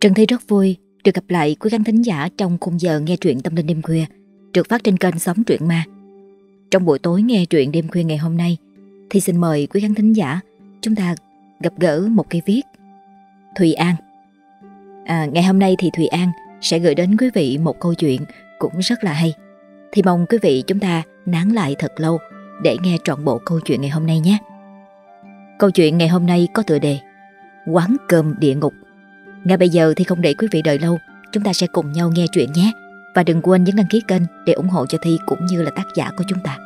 Trân Thi rất vui được gặp lại quý khán thính giả trong khung giờ nghe truyện Tâm Linh Đêm Khuya được phát trên kênh Sống Truyện Ma. Trong buổi tối nghe truyện đêm khuya ngày hôm nay thì xin mời quý khán thính giả chúng ta gặp gỡ một cây viết Thùy An. Ngày hôm nay thì Thùy An sẽ gửi đến quý vị một câu chuyện cũng rất là hay. Thì mong quý vị chúng ta nán lại thật lâu để nghe trọn bộ câu chuyện ngày hôm nay nhé. Câu chuyện ngày hôm nay có tựa đề Quán cơm địa ngục. Ngay bây giờ thì không để quý vị đợi lâu, chúng ta sẽ cùng nhau nghe truyện nhé. Và đừng quên nhấn đăng ký kênh để ủng hộ cho Thi cũng như là tác giả của chúng ta.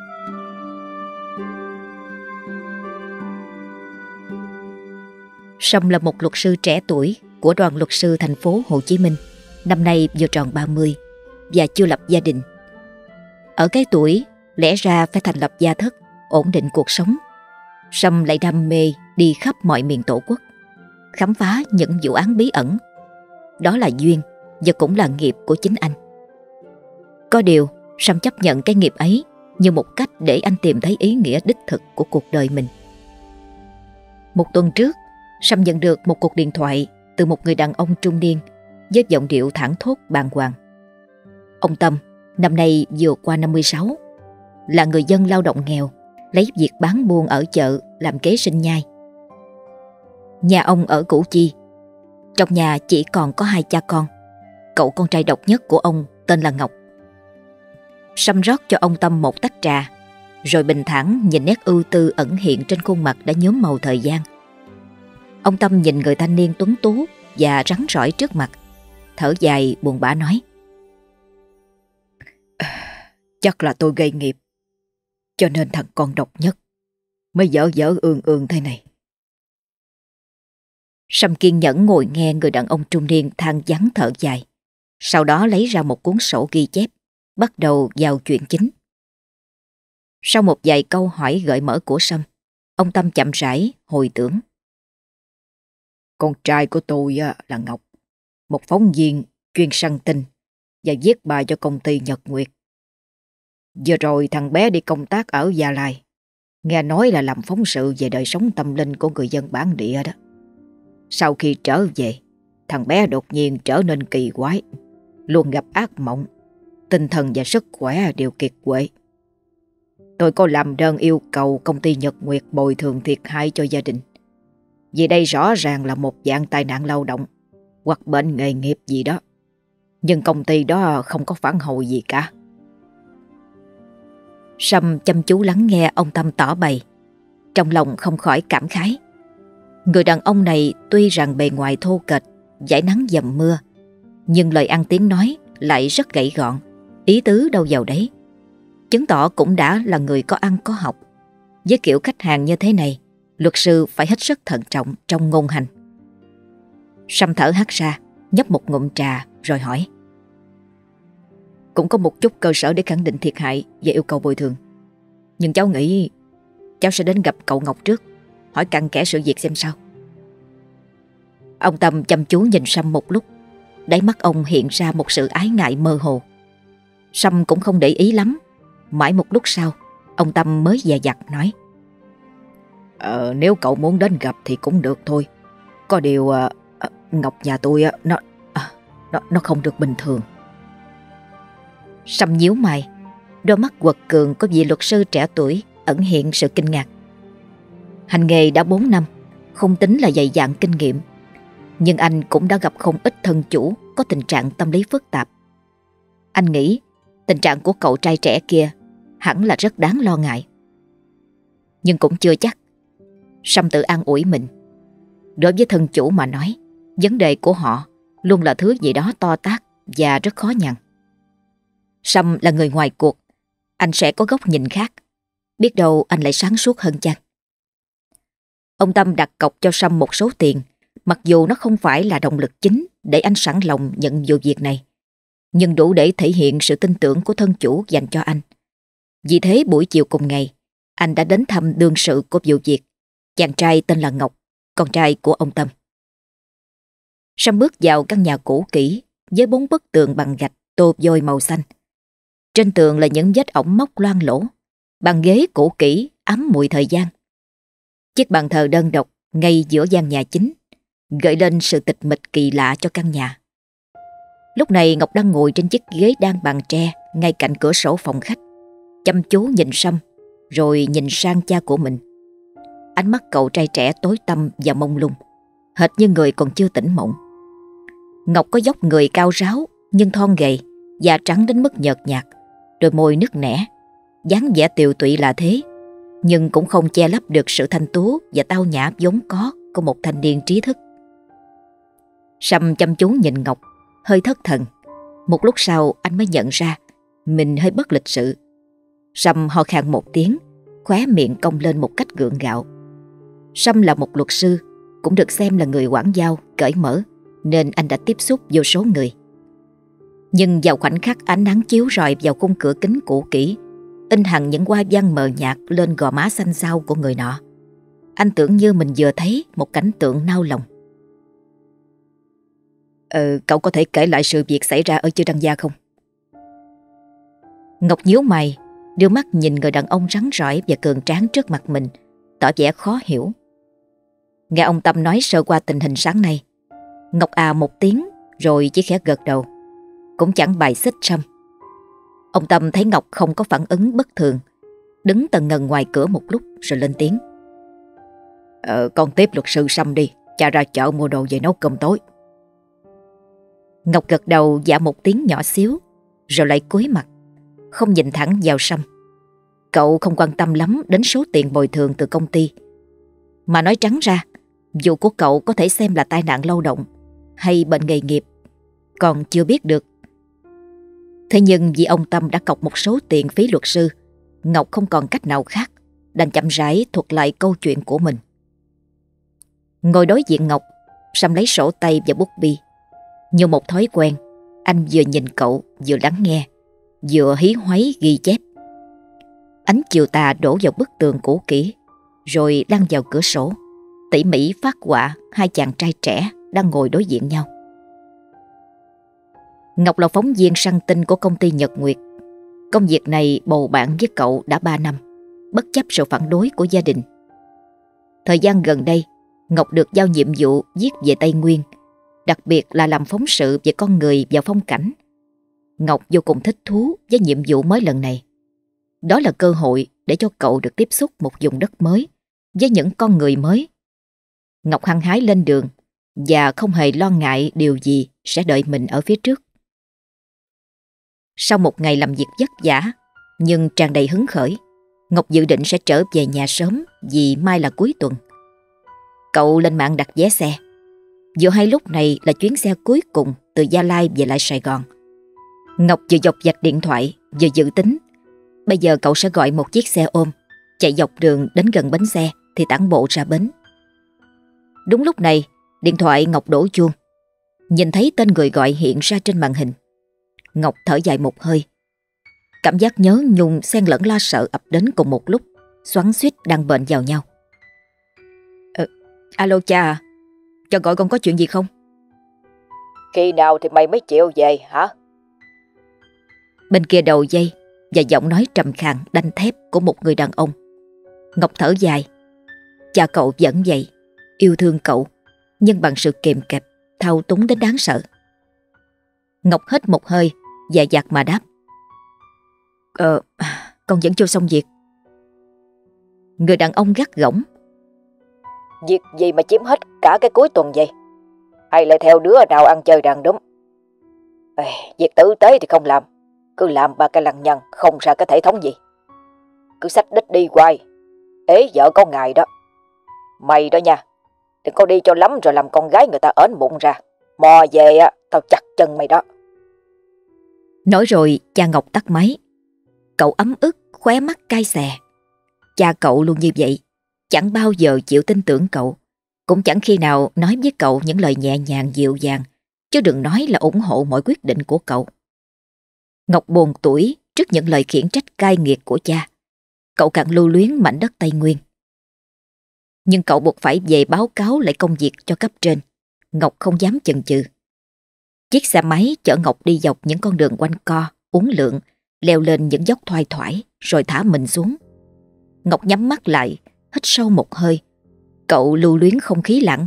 Sâm là một luật sư trẻ tuổi của đoàn luật sư thành phố Hồ Chí Minh, năm nay vừa tròn 30 và chưa lập gia đình. Ở cái tuổi lẽ ra phải thành lập gia thất, ổn định cuộc sống, Sâm lại đam mê đi khắp mọi miền Tổ quốc, khám phá những vụ án bí ẩn. Đó là duyên và cũng là nghiệp của chính anh. Có điều Sâm chấp nhận cái nghiệp ấy như một cách để anh tìm thấy ý nghĩa đích thực của cuộc đời mình. Một tuần trước, Sâm nhận được một cuộc điện thoại từ một người đàn ông trung niên với giọng điệu thảng thốt bàng hoàng. Ông Tâm, năm nay vừa qua 56, là người dân lao động nghèo, lấy việc bán buôn ở chợ làm kế sinh nhai. Nhà ông ở Củ Chi. Trong nhà chỉ còn có 2 cha con. Cậu con trai độc nhất của ông tên là Ngọc. Sâm rót cho ông Tâm một tách trà, rồi bình thản nhìn nét ưu tư ẩn hiện trên khuôn mặt đã nhuốm màu thời gian. Ông Tâm nhìn người thanh niên tuấn tú và rắn rỏi trước mặt, thở dài buồn bã nói: Chắc là tôi gây nghiệp, cho nên thằng con độc nhất mới dở dở ương ương thế này. Sâm kiên nhẫn ngồi nghe người đàn ông trung niên than vãn thở dài, sau đó lấy ra một cuốn sổ ghi chép, bắt đầu vào chuyện chính. Sau một vài câu hỏi gợi mở của Sâm, ông Tâm chậm rãi hồi tưởng. Con trai của tôi là Ngọc, một phóng viên chuyên săn tin và viết bài cho công ty Nhật Nguyệt. Vừa rồi thằng bé đi công tác ở Gia Lai, nghe nói là làm phóng sự về đời sống tâm linh của người dân bản địa đó. Sau khi trở về, thằng bé đột nhiên trở nên kỳ quái, luôn gặp ác mộng, tinh thần và sức khỏe đều kiệt quệ. Tôi có làm đơn yêu cầu công ty Nhật Nguyệt bồi thường thiệt hại cho gia đình, vì đây rõ ràng là một dạng tai nạn lao động hoặc bệnh nghề nghiệp gì đó. Nhưng công ty đó không có phản hồi gì cả. Sâm chăm chú lắng nghe ông Tâm tỏ bày, trong lòng không khỏi cảm khái. Người đàn ông này tuy rằng bề ngoài thô kệch, dải nắng dầm mưa, nhưng lời ăn tiếng nói lại rất gãy gọn, ý tứ đâu vào đấy, chứng tỏ cũng đã là người có ăn có học. Với kiểu khách hàng như thế này, luật sư phải hết sức thận trọng trong ngôn hành. Sâm thở hắt ra, nhấp một ngụm trà rồi hỏi: Cũng có một chút cơ sở để khẳng định thiệt hại và yêu cầu bồi thường, nhưng cháu nghĩ cháu sẽ đến gặp cậu Ngọc trước, hỏi cặn kẽ sự việc xem sao. Ông Tâm chăm chú nhìn Sâm một lúc, đáy mắt ông hiện ra một sự ái ngại mơ hồ. Sâm cũng không để ý lắm. Mãi một lúc sau, ông Tâm mới dè dặt nói: Nếu cậu muốn đến gặp thì cũng được thôi. Có điều Ngọc nhà tôi nó không được bình thường. Sâm nhíu mày, đôi mắt quật cường có vị luật sư trẻ tuổi ẩn hiện sự kinh ngạc. Hành nghề đã 4 năm, không tính là dày dạn kinh nghiệm, nhưng anh cũng đã gặp không ít thân chủ có tình trạng tâm lý phức tạp. Anh nghĩ tình trạng của cậu trai trẻ kia hẳn là rất đáng lo ngại. Nhưng cũng chưa chắc. Sâm tự an ủi mình. Đối với thân chủ mà nói, vấn đề của họ luôn là thứ gì đó to tát và rất khó nhằn. Sâm là người ngoài cuộc, anh sẽ có góc nhìn khác. Biết đâu anh lại sáng suốt hơn chăng. Ông Tâm đặt cọc cho Sâm một số tiền, mặc dù nó không phải là động lực chính để anh sẵn lòng nhận vụ việc này, nhưng đủ để thể hiện sự tin tưởng của thân chủ dành cho anh. Vì thế buổi chiều cùng ngày, anh đã đến thăm đương sự của vụ việc, chàng trai tên là Ngọc, con trai của ông Tâm. Sâm bước vào căn nhà cũ kỹ với 4 bức tường bằng gạch tô vôi màu xanh. Trên tường là những vết ổng móc loang lỗ, bàn ghế cũ kỹ ám mùi thời gian. Chiếc bàn thờ đơn độc ngay giữa gian nhà chính, gợi lên sự tịch mịch kỳ lạ cho căn nhà. Lúc này Ngọc đang ngồi trên chiếc ghế đan bằng tre ngay cạnh cửa sổ phòng khách, chăm chú nhìn Sâm rồi nhìn sang cha của mình. Ánh mắt cậu trai trẻ tối tăm và mông lung, hệt như người còn chưa tỉnh mộng. Ngọc có dốc người cao ráo nhưng thon gầy, da trắng đến mức nhợt nhạt, đôi môi nứt nẻ, dáng vẻ tiều tụy là thế, nhưng cũng không che lấp được sự thanh tú và tao nhã vốn có của một thanh niên trí thức. Sâm chăm chú nhìn Ngọc, hơi thất thần. Một lúc sau anh mới nhận ra mình hơi bất lịch sự. Sâm ho khan một tiếng, khóe miệng cong lên một cách gượng gạo. Sâm là một luật sư, cũng được xem là người quảng giao, cởi mở, nên anh đã tiếp xúc vô số người. Nhưng vào khoảnh khắc ánh nắng chiếu rọi vào khung cửa kính cũ kỹ, in hằn những hoa văn mờ nhạt lên gò má xanh xao của người nọ, anh tưởng như mình vừa thấy một cảnh tượng nao lòng. Cậu có thể kể lại sự việc xảy ra ở Chư Đăng Gia không? Ngọc nhíu mày, đưa mắt nhìn người đàn ông rắn rỏi và cường tráng trước mặt mình, tỏ vẻ khó hiểu. Nghe ông Tâm nói sơ qua tình hình sáng nay, Ngọc một tiếng rồi chỉ khẽ gật đầu, cũng chẳng bài xích Sâm. Ông Tâm thấy Ngọc không có phản ứng bất thường, đứng tần ngần ngoài cửa một lúc rồi lên tiếng. Con tiếp luật sư Sâm đi, cha ra chợ mua đồ về nấu cơm tối. Ngọc gật đầu dạ một tiếng nhỏ xíu, rồi lại cúi mặt, không nhìn thẳng vào Sâm. Cậu không quan tâm lắm đến số tiền bồi thường từ công ty. Mà nói trắng ra, vụ của cậu có thể xem là tai nạn lao động hay bệnh nghề nghiệp, còn chưa biết được. Thế nhưng vì ông Tâm đã cọc một số tiền phí luật sư, Ngọc không còn cách nào khác, đành chậm rãi thuật lại câu chuyện của mình. Ngồi đối diện Ngọc, Sâm lấy sổ tay và bút bi. Như một thói quen, anh vừa nhìn cậu, vừa lắng nghe, vừa hí hoáy ghi chép. Ánh chiều tà đổ vào bức tường cũ kỹ, rồi lăn vào cửa sổ, tỉ mỉ phát họa hai chàng trai trẻ đang ngồi đối diện nhau. Ngọc là phóng viên săn tin của công ty Nhật Nguyệt. Công việc này bầu bạn với cậu đã 3 năm, bất chấp sự phản đối của gia đình. Thời gian gần đây, Ngọc được giao nhiệm vụ viết về Tây Nguyên, đặc biệt là làm phóng sự về con người và phong cảnh. Ngọc vô cùng thích thú với nhiệm vụ mới lần này. Đó là cơ hội để cho cậu được tiếp xúc một vùng đất mới với những con người mới. Ngọc hăng hái lên đường và không hề lo ngại điều gì sẽ đợi mình ở phía trước. Sau một ngày làm việc vất vả nhưng tràn đầy hứng khởi, Ngọc dự định sẽ trở về nhà sớm vì mai là cuối tuần. Cậu lên mạng đặt vé xe. Vừa hay lúc này là chuyến xe cuối cùng từ Gia Lai về lại Sài Gòn. Ngọc vừa dọc dạch điện thoại vừa dự tính bây giờ cậu sẽ gọi một chiếc xe ôm, chạy dọc đường đến gần bến xe thì tản bộ ra bến. Đúng lúc này, điện thoại Ngọc đổ chuông. Nhìn thấy tên người gọi hiện ra trên màn hình, Ngọc thở dài một hơi. Cảm giác nhớ nhung xen lẫn lo sợ ập đến cùng một lúc, xoắn xuýt đang bện vào nhau. Alo cha à, cho gọi con có chuyện gì không? Khi nào thì mày mới chịu về hả? Bên kia đầu dây và giọng nói trầm khàn đanh thép của một người đàn ông. Ngọc thở dài. Cha cậu vẫn vậy, yêu thương cậu, nhưng bằng sự kiềm kẹp, thao túng đến đáng sợ. Ngọc hít một hơi, dè dặt mà đáp. Con vẫn chưa xong việc. Người đàn ông gắt gỏng. Việc gì mà chiếm hết cả cái cuối tuần vậy? Hay lại theo đứa nào ăn chơi đàn đúng? Việc tử tế thì không làm, cứ làm ba cái lằng nhằng không ra cái thể thống gì. Cứ xách đích đi hoài, ế vợ có ngày đó. Mày đó nha, đừng có đi cho lắm rồi làm con gái người ta ến bụng ra. Mò về tao chặt chân mày đó. Nói rồi cha Ngọc tắt máy. Cậu ấm ức, khóe mắt cay xè. Cha cậu luôn như vậy, chẳng bao giờ chịu tin tưởng cậu, cũng chẳng khi nào nói với cậu những lời nhẹ nhàng dịu dàng, chứ đừng nói là ủng hộ mọi quyết định của cậu. Ngọc buồn tủi trước những lời khiển trách cay nghiệt của cha. Cậu càng lưu luyến mảnh đất Tây Nguyên. Nhưng cậu buộc phải về báo cáo lại công việc cho cấp trên. Ngọc không dám chần chừ. Chiếc xe máy chở Ngọc đi dọc những con đường quanh co, uốn lượn, leo lên những dốc thoai thoải, rồi thả mình xuống. Ngọc nhắm mắt lại, hít sâu một hơi. Cậu lưu luyến không khí lãng mạn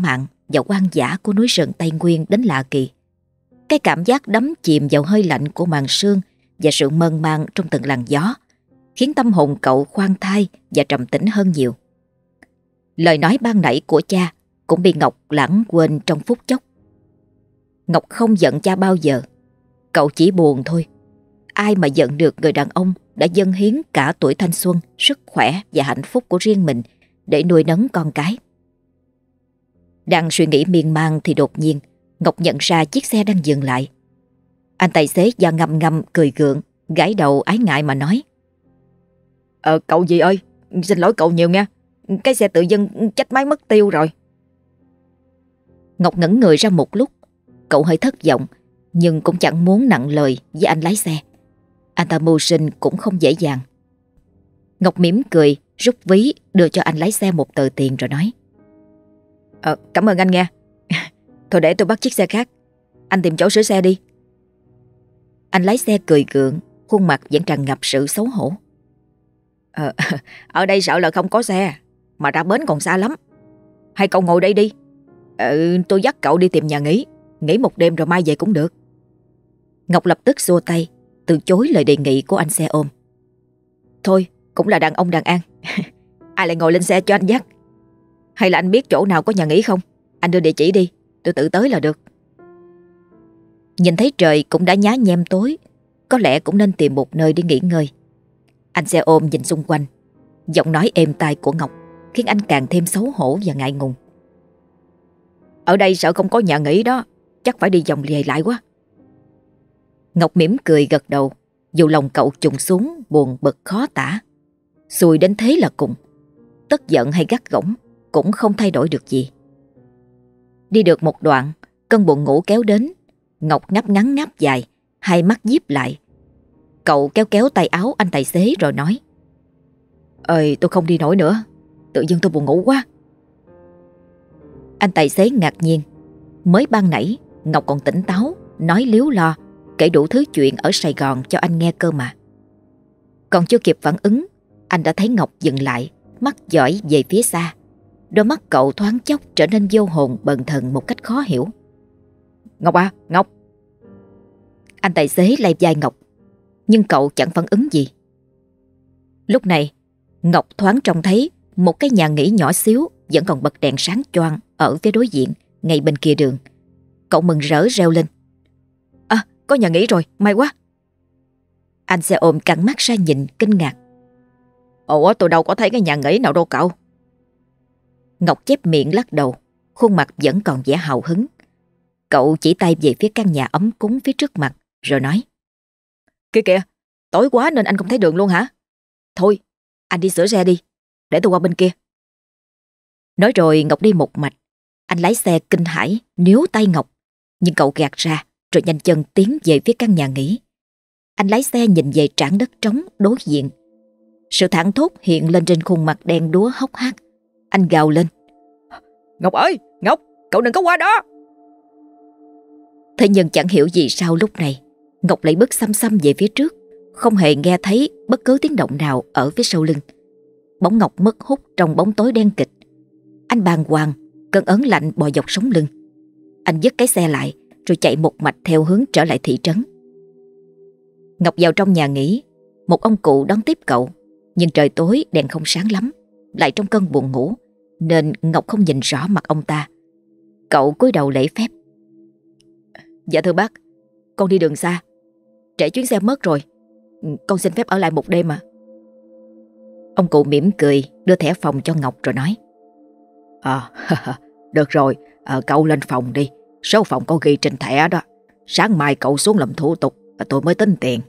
và hoang dã của núi rừng Tây Nguyên đến lạ kỳ. Cái cảm giác đắm chìm vào hơi lạnh của màn sương và sự mơn man trong từng làn gió khiến tâm hồn cậu khoan thai và trầm tĩnh hơn nhiều. Lời nói ban nãy của cha cũng bị Ngọc lãng quên trong phút chốc. Ngọc không giận cha bao giờ. Cậu chỉ buồn thôi. Ai mà giận được người đàn ông đã dâng hiến cả tuổi thanh xuân, sức khỏe và hạnh phúc của riêng mình để nuôi nấng con cái. Đang suy nghĩ miên man thì đột nhiên Ngọc nhận ra chiếc xe đang dừng lại. Anh tài xế da ngâm ngâm cười gượng, gãi đầu ái ngại mà nói: Cậu gì ơi, xin lỗi cậu nhiều nha. Cái xe tự dưng chết máy mất tiêu rồi. Ngọc ngẩn người ra một lúc. Cậu hơi thất vọng, nhưng cũng chẳng muốn nặng lời với anh lái xe. Anh ta mưu sinh cũng không dễ dàng. Ngọc mỉm cười, rút ví đưa cho anh lái xe một tờ tiền rồi nói: Cảm ơn anh nha. Thôi để tôi bắt chiếc xe khác. Anh tìm chỗ sửa xe đi. Anh lái xe cười gượng, khuôn mặt vẫn tràn ngập sự xấu hổ. Ở đây sợ là không có xe, mà ra bến còn xa lắm. Hay cậu ngồi đây đi. Tôi dắt cậu đi tìm nhà nghỉ. Nghỉ một đêm rồi mai về cũng được. Ngọc lập tức xua tay, từ chối lời đề nghị của anh xe ôm. Thôi, cũng là đàn ông đàn an. Ai lại ngồi lên xe cho anh dắt? Hay là anh biết chỗ nào có nhà nghỉ không? Anh đưa địa chỉ đi, tôi tự tới là được. Nhìn thấy trời cũng đã nhá nhem tối, có lẽ cũng nên tìm một nơi để nghỉ ngơi. Anh xe ôm nhìn xung quanh. Giọng nói êm tai của Ngọc khiến anh càng thêm xấu hổ và ngại ngùng. Ở đây sợ không có nhà nghỉ đó, chắc phải đi vòng lề lại quá. Ngọc mỉm cười gật đầu, dù lòng cậu trùng xuống buồn bực khó tả. Xui đến thế là cùng. Tức giận hay gắt gỏng cũng không thay đổi được gì. Đi được một đoạn, cơn buồn ngủ kéo đến. Ngọc ngáp ngắn ngáp dài, hai mắt díp lại. Cậu kéo kéo tay áo anh tài xế rồi nói: Tôi không đi nổi nữa. Tự dưng tôi buồn ngủ quá. Anh tài xế ngạc nhiên. Mới ban nãy Ngọc còn tỉnh táo, nói líu lo, kể đủ thứ chuyện ở Sài Gòn cho anh nghe cơ mà. Còn chưa kịp phản ứng, anh đã thấy Ngọc dừng lại, mắt dõi về phía xa. Đôi mắt cậu thoáng chốc trở nên vô hồn bần thần một cách khó hiểu. Ngọc à, Ngọc. Anh tài xế lay vai Ngọc, nhưng cậu chẳng phản ứng gì. Lúc này, Ngọc thoáng trông thấy một cái nhà nghỉ nhỏ xíu vẫn còn bật đèn sáng choang ở phía đối diện, ngay bên kia đường. Cậu mừng rỡ reo lên: Có nhà nghỉ rồi, may quá. Anh xe ôm căng mắt ra nhìn kinh ngạc: Ủa, tôi đâu có thấy cái nhà nghỉ nào đâu cậu. Ngọc chép miệng lắc đầu, khuôn mặt vẫn còn vẻ hào hứng. Cậu chỉ tay về phía căn nhà ấm cúng phía trước mặt, rồi nói: Kìa kìa, tối quá nên anh không thấy đường luôn hả? Thôi, anh đi sửa xe đi, để tôi qua bên kia. Nói rồi Ngọc đi một mạch. Anh lái xe kinh hãi níu tay Ngọc, nhưng cậu gạt ra rồi nhanh chân tiến về phía căn nhà nghỉ. Anh lái xe nhìn về trảng đất trống đối diện. Sự thảng thốt hiện lên trên khuôn mặt đen đúa hốc hác. Anh gào lên: Ngọc ơi, Ngọc, cậu đừng có qua đó. Thế nhưng chẳng hiểu gì sao lúc này Ngọc lại bước xăm xăm về phía trước, không hề nghe thấy bất cứ tiếng động nào ở phía sau lưng. Bóng Ngọc mất hút trong bóng tối đen kịch. Anh bàng hoàng, cơn ớn lạnh bò dọc sống lưng. Anh dứt cái xe lại rồi chạy một mạch theo hướng trở lại thị trấn. Ngọc vào trong nhà nghỉ. Một ông cụ đón tiếp cậu, nhưng trời tối đèn không sáng lắm, lại trong cơn buồn ngủ nên Ngọc không nhìn rõ mặt ông ta. Cậu cúi đầu lễ phép: Dạ thưa bác, con đi đường xa, trễ chuyến xe mất rồi, con xin phép ở lại một đêm à. Ông cụ mỉm cười đưa thẻ phòng cho Ngọc rồi nói: Được rồi, cậu lên phòng đi. Số phòng có ghi trên thẻ đó. Sáng mai cậu xuống làm thủ tục, tôi mới tính tiền.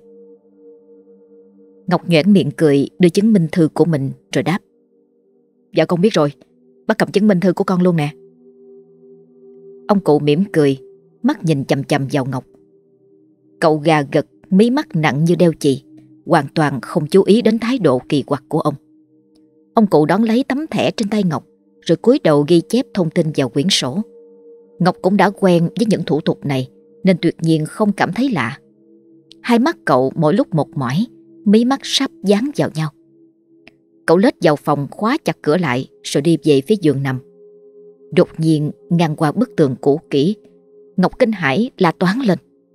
Ngọc nhoẻn miệng cười đưa chứng minh thư của mình rồi đáp: Dạ con biết rồi, bác cầm chứng minh thư của con luôn nè. Ông cụ mỉm cười, mắt nhìn chằm chằm vào Ngọc. Cậu gà gật, mí mắt nặng như đeo chì, hoàn toàn không chú ý đến thái độ kỳ quặc của ông. Ông cụ đón lấy tấm thẻ trên tay Ngọc rồi cúi đầu ghi chép thông tin vào quyển sổ. Ngọc cũng đã quen với những thủ tục này nên tuyệt nhiên không cảm thấy lạ. Hai mắt cậu mỗi lúc một mỏi, mí mắt sắp dán vào nhau. Cậu lết vào phòng khóa chặt cửa lại rồi đi về phía giường nằm. Đột nhiên ngang qua bức tường cũ kỹ, Ngọc kinh hãi la toáng lên.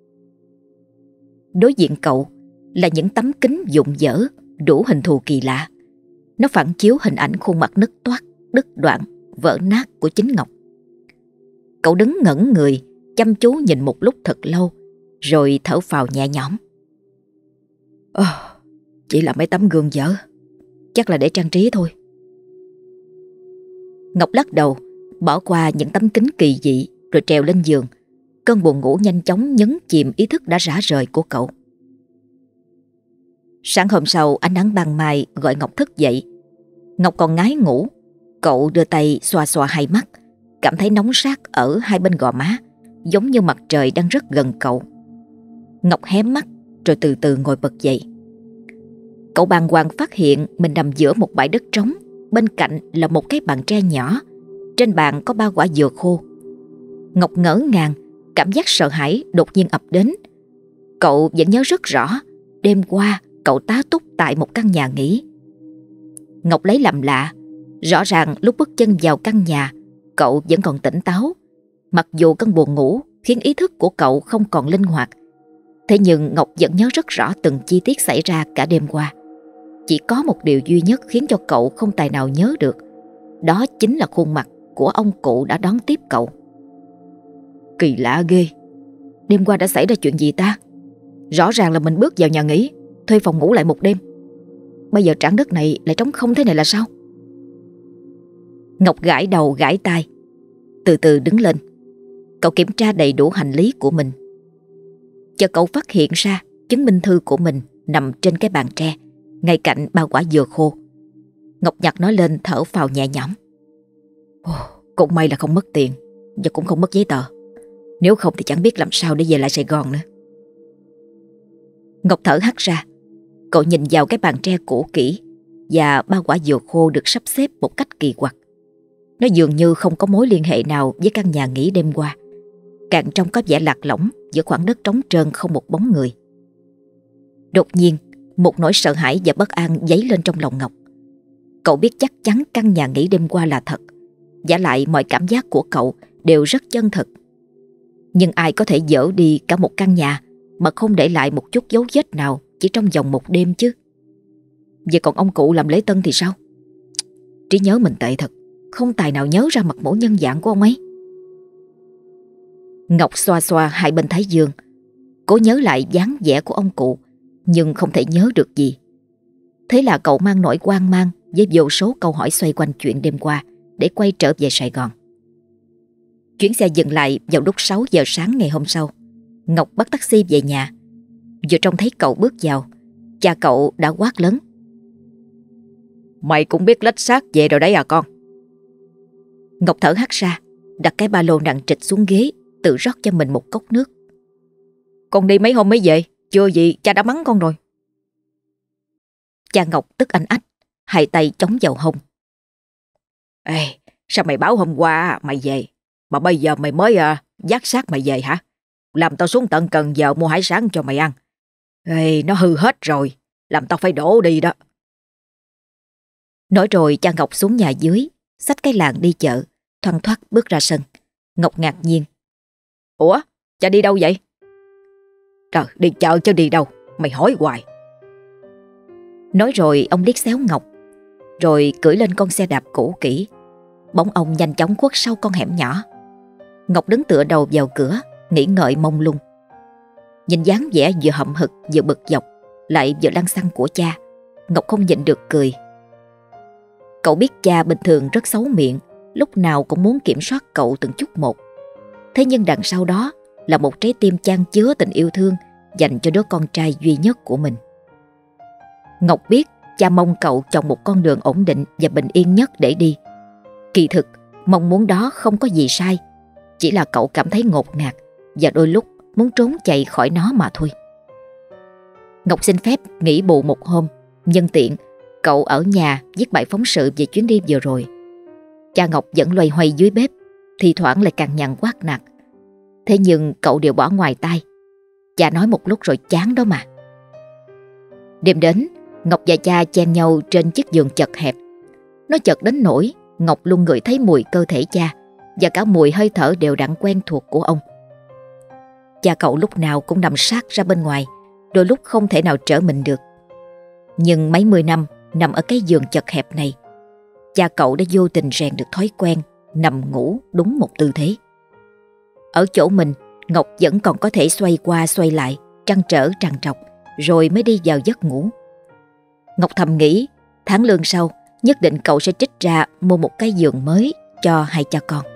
Đối diện cậu là những tấm kính vụn vỡ đủ hình thù kỳ lạ. Nó phản chiếu hình ảnh khuôn mặt nứt toác, đứt đoạn, vỡ nát của chính Ngọc. Cậu đứng ngẩn người, chăm chú nhìn một lúc thật lâu, rồi thở phào nhẹ nhõm. Chỉ là mấy tấm gương dở, chắc là để trang trí thôi. Ngọc lắc đầu, bỏ qua những tấm kính kỳ dị, rồi trèo lên giường. Cơn buồn ngủ nhanh chóng nhấn chìm ý thức đã rã rời của cậu. Sáng hôm sau, ánh nắng ban mai gọi Ngọc thức dậy. Ngọc còn ngái ngủ. Cậu đưa tay xoa xoa hai mắt, cảm thấy nóng rát ở hai bên gò má, giống như mặt trời đang rất gần cậu. Ngọc hé mắt rồi từ từ ngồi bật dậy. Cậu bàng hoàng phát hiện mình nằm giữa một bãi đất trống. Bên cạnh là một cái bàn tre nhỏ. Trên bàn có 3 quả dừa khô. Ngọc ngỡ ngàng, cảm giác sợ hãi đột nhiên ập đến. Cậu vẫn nhớ rất rõ, đêm qua cậu tá túc tại một căn nhà nghỉ. Ngọc lấy làm lạ, rõ ràng lúc bước chân vào căn nhà, cậu vẫn còn tỉnh táo. Mặc dù cơn buồn ngủ khiến ý thức của cậu không còn linh hoạt, thế nhưng Ngọc vẫn nhớ rất rõ từng chi tiết xảy ra cả đêm qua. Chỉ có một điều duy nhất khiến cho cậu không tài nào nhớ được, đó chính là khuôn mặt của ông cụ đã đón tiếp cậu. Kỳ lạ ghê, đêm qua đã xảy ra chuyện gì ta? Rõ ràng là mình bước vào nhà nghỉ, thuê phòng ngủ lại một đêm. Bây giờ trảng đất này lại trống không thế này là sao? Ngọc gãi đầu gãi tai, từ từ đứng lên. Cậu kiểm tra đầy đủ hành lý của mình. Chợt cậu phát hiện ra chứng minh thư của mình nằm trên cái bàn tre, ngay cạnh 3 quả dừa khô. Ngọc nhặt nó lên, thở phào nhẹ nhõm. Cũng may là không mất tiền, và cũng không mất giấy tờ. Nếu không thì chẳng biết làm sao để về lại Sài Gòn nữa. Ngọc thở hắt ra. Cậu nhìn vào cái bàn tre cũ kỹ và 3 quả dừa khô được sắp xếp một cách kỳ quặc. Nó dường như không có mối liên hệ nào với căn nhà nghỉ đêm qua. Càng trông có vẻ lạc lõng giữa khoảng đất trống trơn không một bóng người. Đột nhiên, một nỗi sợ hãi và bất an dấy lên trong lòng Ngọc. Cậu biết chắc chắn căn nhà nghỉ đêm qua là thật. Vả lại mọi cảm giác của cậu đều rất chân thực. Nhưng ai có thể dỡ đi cả một căn nhà mà không để lại một chút dấu vết nào chỉ trong vòng một đêm chứ? Vậy còn ông cụ làm lễ tân thì sao? Trí nhớ mình tệ thật, không tài nào nhớ ra mặt mẫu nhân dạng của ông ấy. Ngọc xoa xoa hai bên thái dương, cố nhớ lại dáng vẻ của ông cụ, nhưng không thể nhớ được gì. Thế là cậu mang nỗi hoang mang với vô số câu hỏi xoay quanh chuyện đêm qua để quay trở về Sài Gòn. Chuyến xe dừng lại vào lúc 6 giờ sáng ngày hôm sau. Ngọc bắt taxi về nhà. Vừa trông thấy cậu bước vào, cha cậu đã quát lớn. Mày cũng biết lách xác về rồi đấy à con? Ngọc thở hắt ra, đặt cái ba lô nặng trịch xuống ghế, tự rót cho mình một cốc nước. Con đi mấy hôm mới về, chưa gì cha đã mắng con rồi. Cha Ngọc tức anh ách, hai tay chống vào hông. Ê, sao mày báo hôm qua mày về, mà bây giờ mày mới dắt xác mày về hả? Làm tao xuống tận Cần Giờ mua hải sản cho mày ăn. Ê, nó hư hết rồi, làm tao phải đổ đi đó. Nói rồi cha Ngọc xuống nhà dưới, xách cái làng đi chợ, thoăn thoắt bước ra sân. Ngọc ngạc nhiên. Ủa, cha đi đâu vậy? Trời, đi chợ chứ đi đâu, mày hỏi hoài. Nói rồi ông liếc xéo Ngọc, rồi cưỡi lên con xe đạp cũ kỹ. Bóng ông nhanh chóng khuất sau con hẻm nhỏ. Ngọc đứng tựa đầu vào cửa, nghĩ ngợi mông lung. Nhìn dáng vẻ vừa hậm hực vừa bực dọc, lại vừa lăng xăng của cha, Ngọc không nhịn được cười. Cậu biết cha bình thường rất xấu miệng, lúc nào cũng muốn kiểm soát cậu từng chút một. Thế nhưng đằng sau đó là một trái tim chan chứa tình yêu thương dành cho đứa con trai duy nhất của mình. Ngọc biết cha mong cậu chọn một con đường ổn định và bình yên nhất để đi. Kỳ thực, mong muốn đó không có gì sai, chỉ là cậu cảm thấy ngột ngạt và đôi lúc muốn trốn chạy khỏi nó mà thôi. Ngọc xin phép nghỉ bù một hôm, nhân tiện cậu ở nhà viết bài phóng sự về chuyến đi vừa rồi. Cha Ngọc vẫn loay hoay dưới bếp, thì thoảng lại cằn nhằn quát nạt. Thế nhưng cậu đều bỏ ngoài tai. Cha nói một lúc rồi chán đó mà. Đêm đến, Ngọc và cha chen nhau trên chiếc giường chật hẹp. Nó chật đến nỗi Ngọc luôn ngửi thấy mùi cơ thể cha, và cả mùi hơi thở đều đặn quen thuộc của ông. Cha cậu lúc nào cũng nằm sát ra bên ngoài, đôi lúc không thể nào trở mình được. Nhưng mấy mươi năm nằm ở cái giường chật hẹp này, cha cậu đã vô tình rèn được thói quen nằm ngủ đúng một tư thế. Ở chỗ mình, Ngọc vẫn còn có thể xoay qua xoay lại, trăn trở trằn trọc, rồi mới đi vào giấc ngủ. Ngọc thầm nghĩ tháng lương sau nhất định cậu sẽ trích ra mua một cái giường mới cho hai cha con.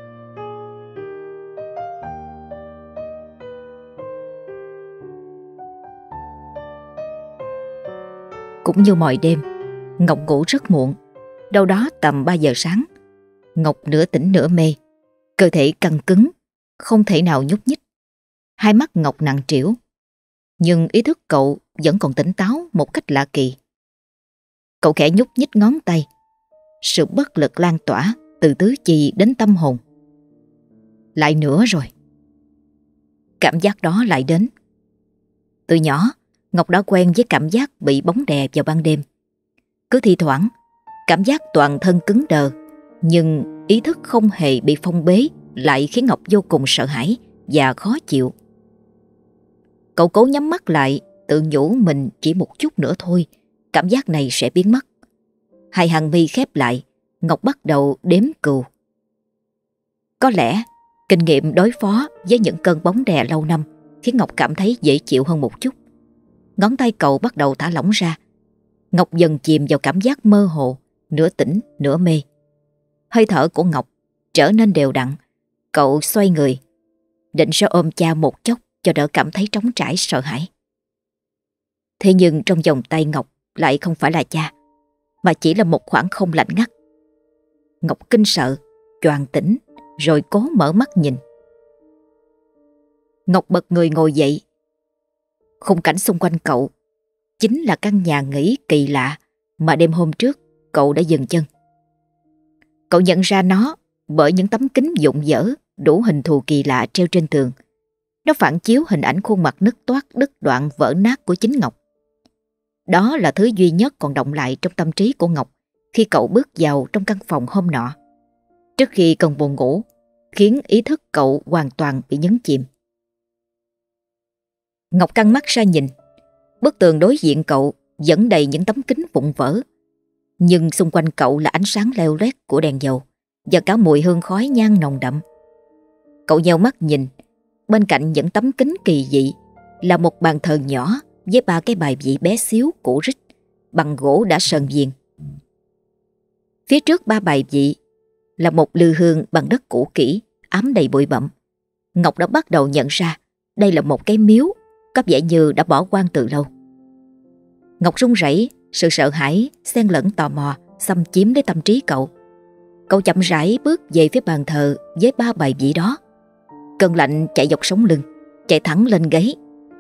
Cũng như mọi đêm, Ngọc ngủ rất muộn, đâu đó tầm 3 giờ sáng. Ngọc nửa tỉnh nửa mê, cơ thể căng cứng, không thể nào nhúc nhích. Hai mắt Ngọc nặng trĩu, nhưng ý thức cậu vẫn còn tỉnh táo một cách lạ kỳ. Cậu khẽ nhúc nhích ngón tay, sự bất lực lan tỏa từ tứ chi đến tâm hồn. Lại nữa rồi. Cảm giác đó lại đến. Từ nhỏ, Ngọc đã quen với cảm giác bị bóng đè vào ban đêm. Cứ thi thoảng, cảm giác toàn thân cứng đờ, nhưng ý thức không hề bị phong bế lại khiến Ngọc vô cùng sợ hãi và khó chịu. Cậu cố nhắm mắt lại, tự nhủ mình chỉ một chút nữa thôi, cảm giác này sẽ biến mất. Hai hàng mi khép lại, Ngọc bắt đầu đếm cừu. Có lẽ kinh nghiệm đối phó với những cơn bóng đè lâu năm khiến Ngọc cảm thấy dễ chịu hơn một chút. Ngón tay cậu bắt đầu thả lỏng ra. Ngọc dần chìm vào cảm giác mơ hồ, nửa tỉnh nửa mê. Hơi thở của Ngọc trở nên đều đặn. Cậu xoay người, định sẽ ôm cha một chốc cho đỡ cảm thấy trống trải sợ hãi. Thế nhưng trong vòng tay Ngọc lại không phải là cha, mà chỉ là một khoảng không lạnh ngắt. Ngọc kinh sợ, choàng tỉnh, rồi cố mở mắt nhìn. Ngọc bật người ngồi dậy. Khung cảnh xung quanh cậu chính là căn nhà nghỉ kỳ lạ mà đêm hôm trước cậu đã dừng chân. Cậu nhận ra nó bởi những tấm kính vụn vỡ đủ hình thù kỳ lạ treo trên tường. Nó phản chiếu hình ảnh khuôn mặt nứt toác đứt đoạn vỡ nát của chính Ngọc. Đó là thứ duy nhất còn đọng lại trong tâm trí của Ngọc khi cậu bước vào trong căn phòng hôm nọ, trước khi cơn buồn ngủ khiến ý thức cậu hoàn toàn bị nhấn chìm. Ngọc căng mắt ra nhìn. Bức tường đối diện cậu vẫn đầy những tấm kính vụn vỡ, nhưng xung quanh cậu là ánh sáng leo lét của đèn dầu và cả mùi hương khói nhang nồng đậm. Cậu nheo mắt nhìn. Bên cạnh những tấm kính kỳ dị là một bàn thờ nhỏ với 3 cái bài vị bé xíu cũ rích bằng gỗ đã sờn viền. Phía trước 3 bài vị là một lư hương bằng đất cũ kỹ, ám đầy bụi bặm. Ngọc đã bắt đầu nhận ra đây là một cái miếu có vẻ như đã bỏ hoang từ lâu. Ngọc run rẩy, sự sợ hãi xen lẫn tò mò xâm chiếm lấy tâm trí cậu. Cậu chậm rãi bước về phía bàn thờ với 3 bài vị đó. Cơn lạnh chạy dọc sống lưng, chạy thẳng lên gáy.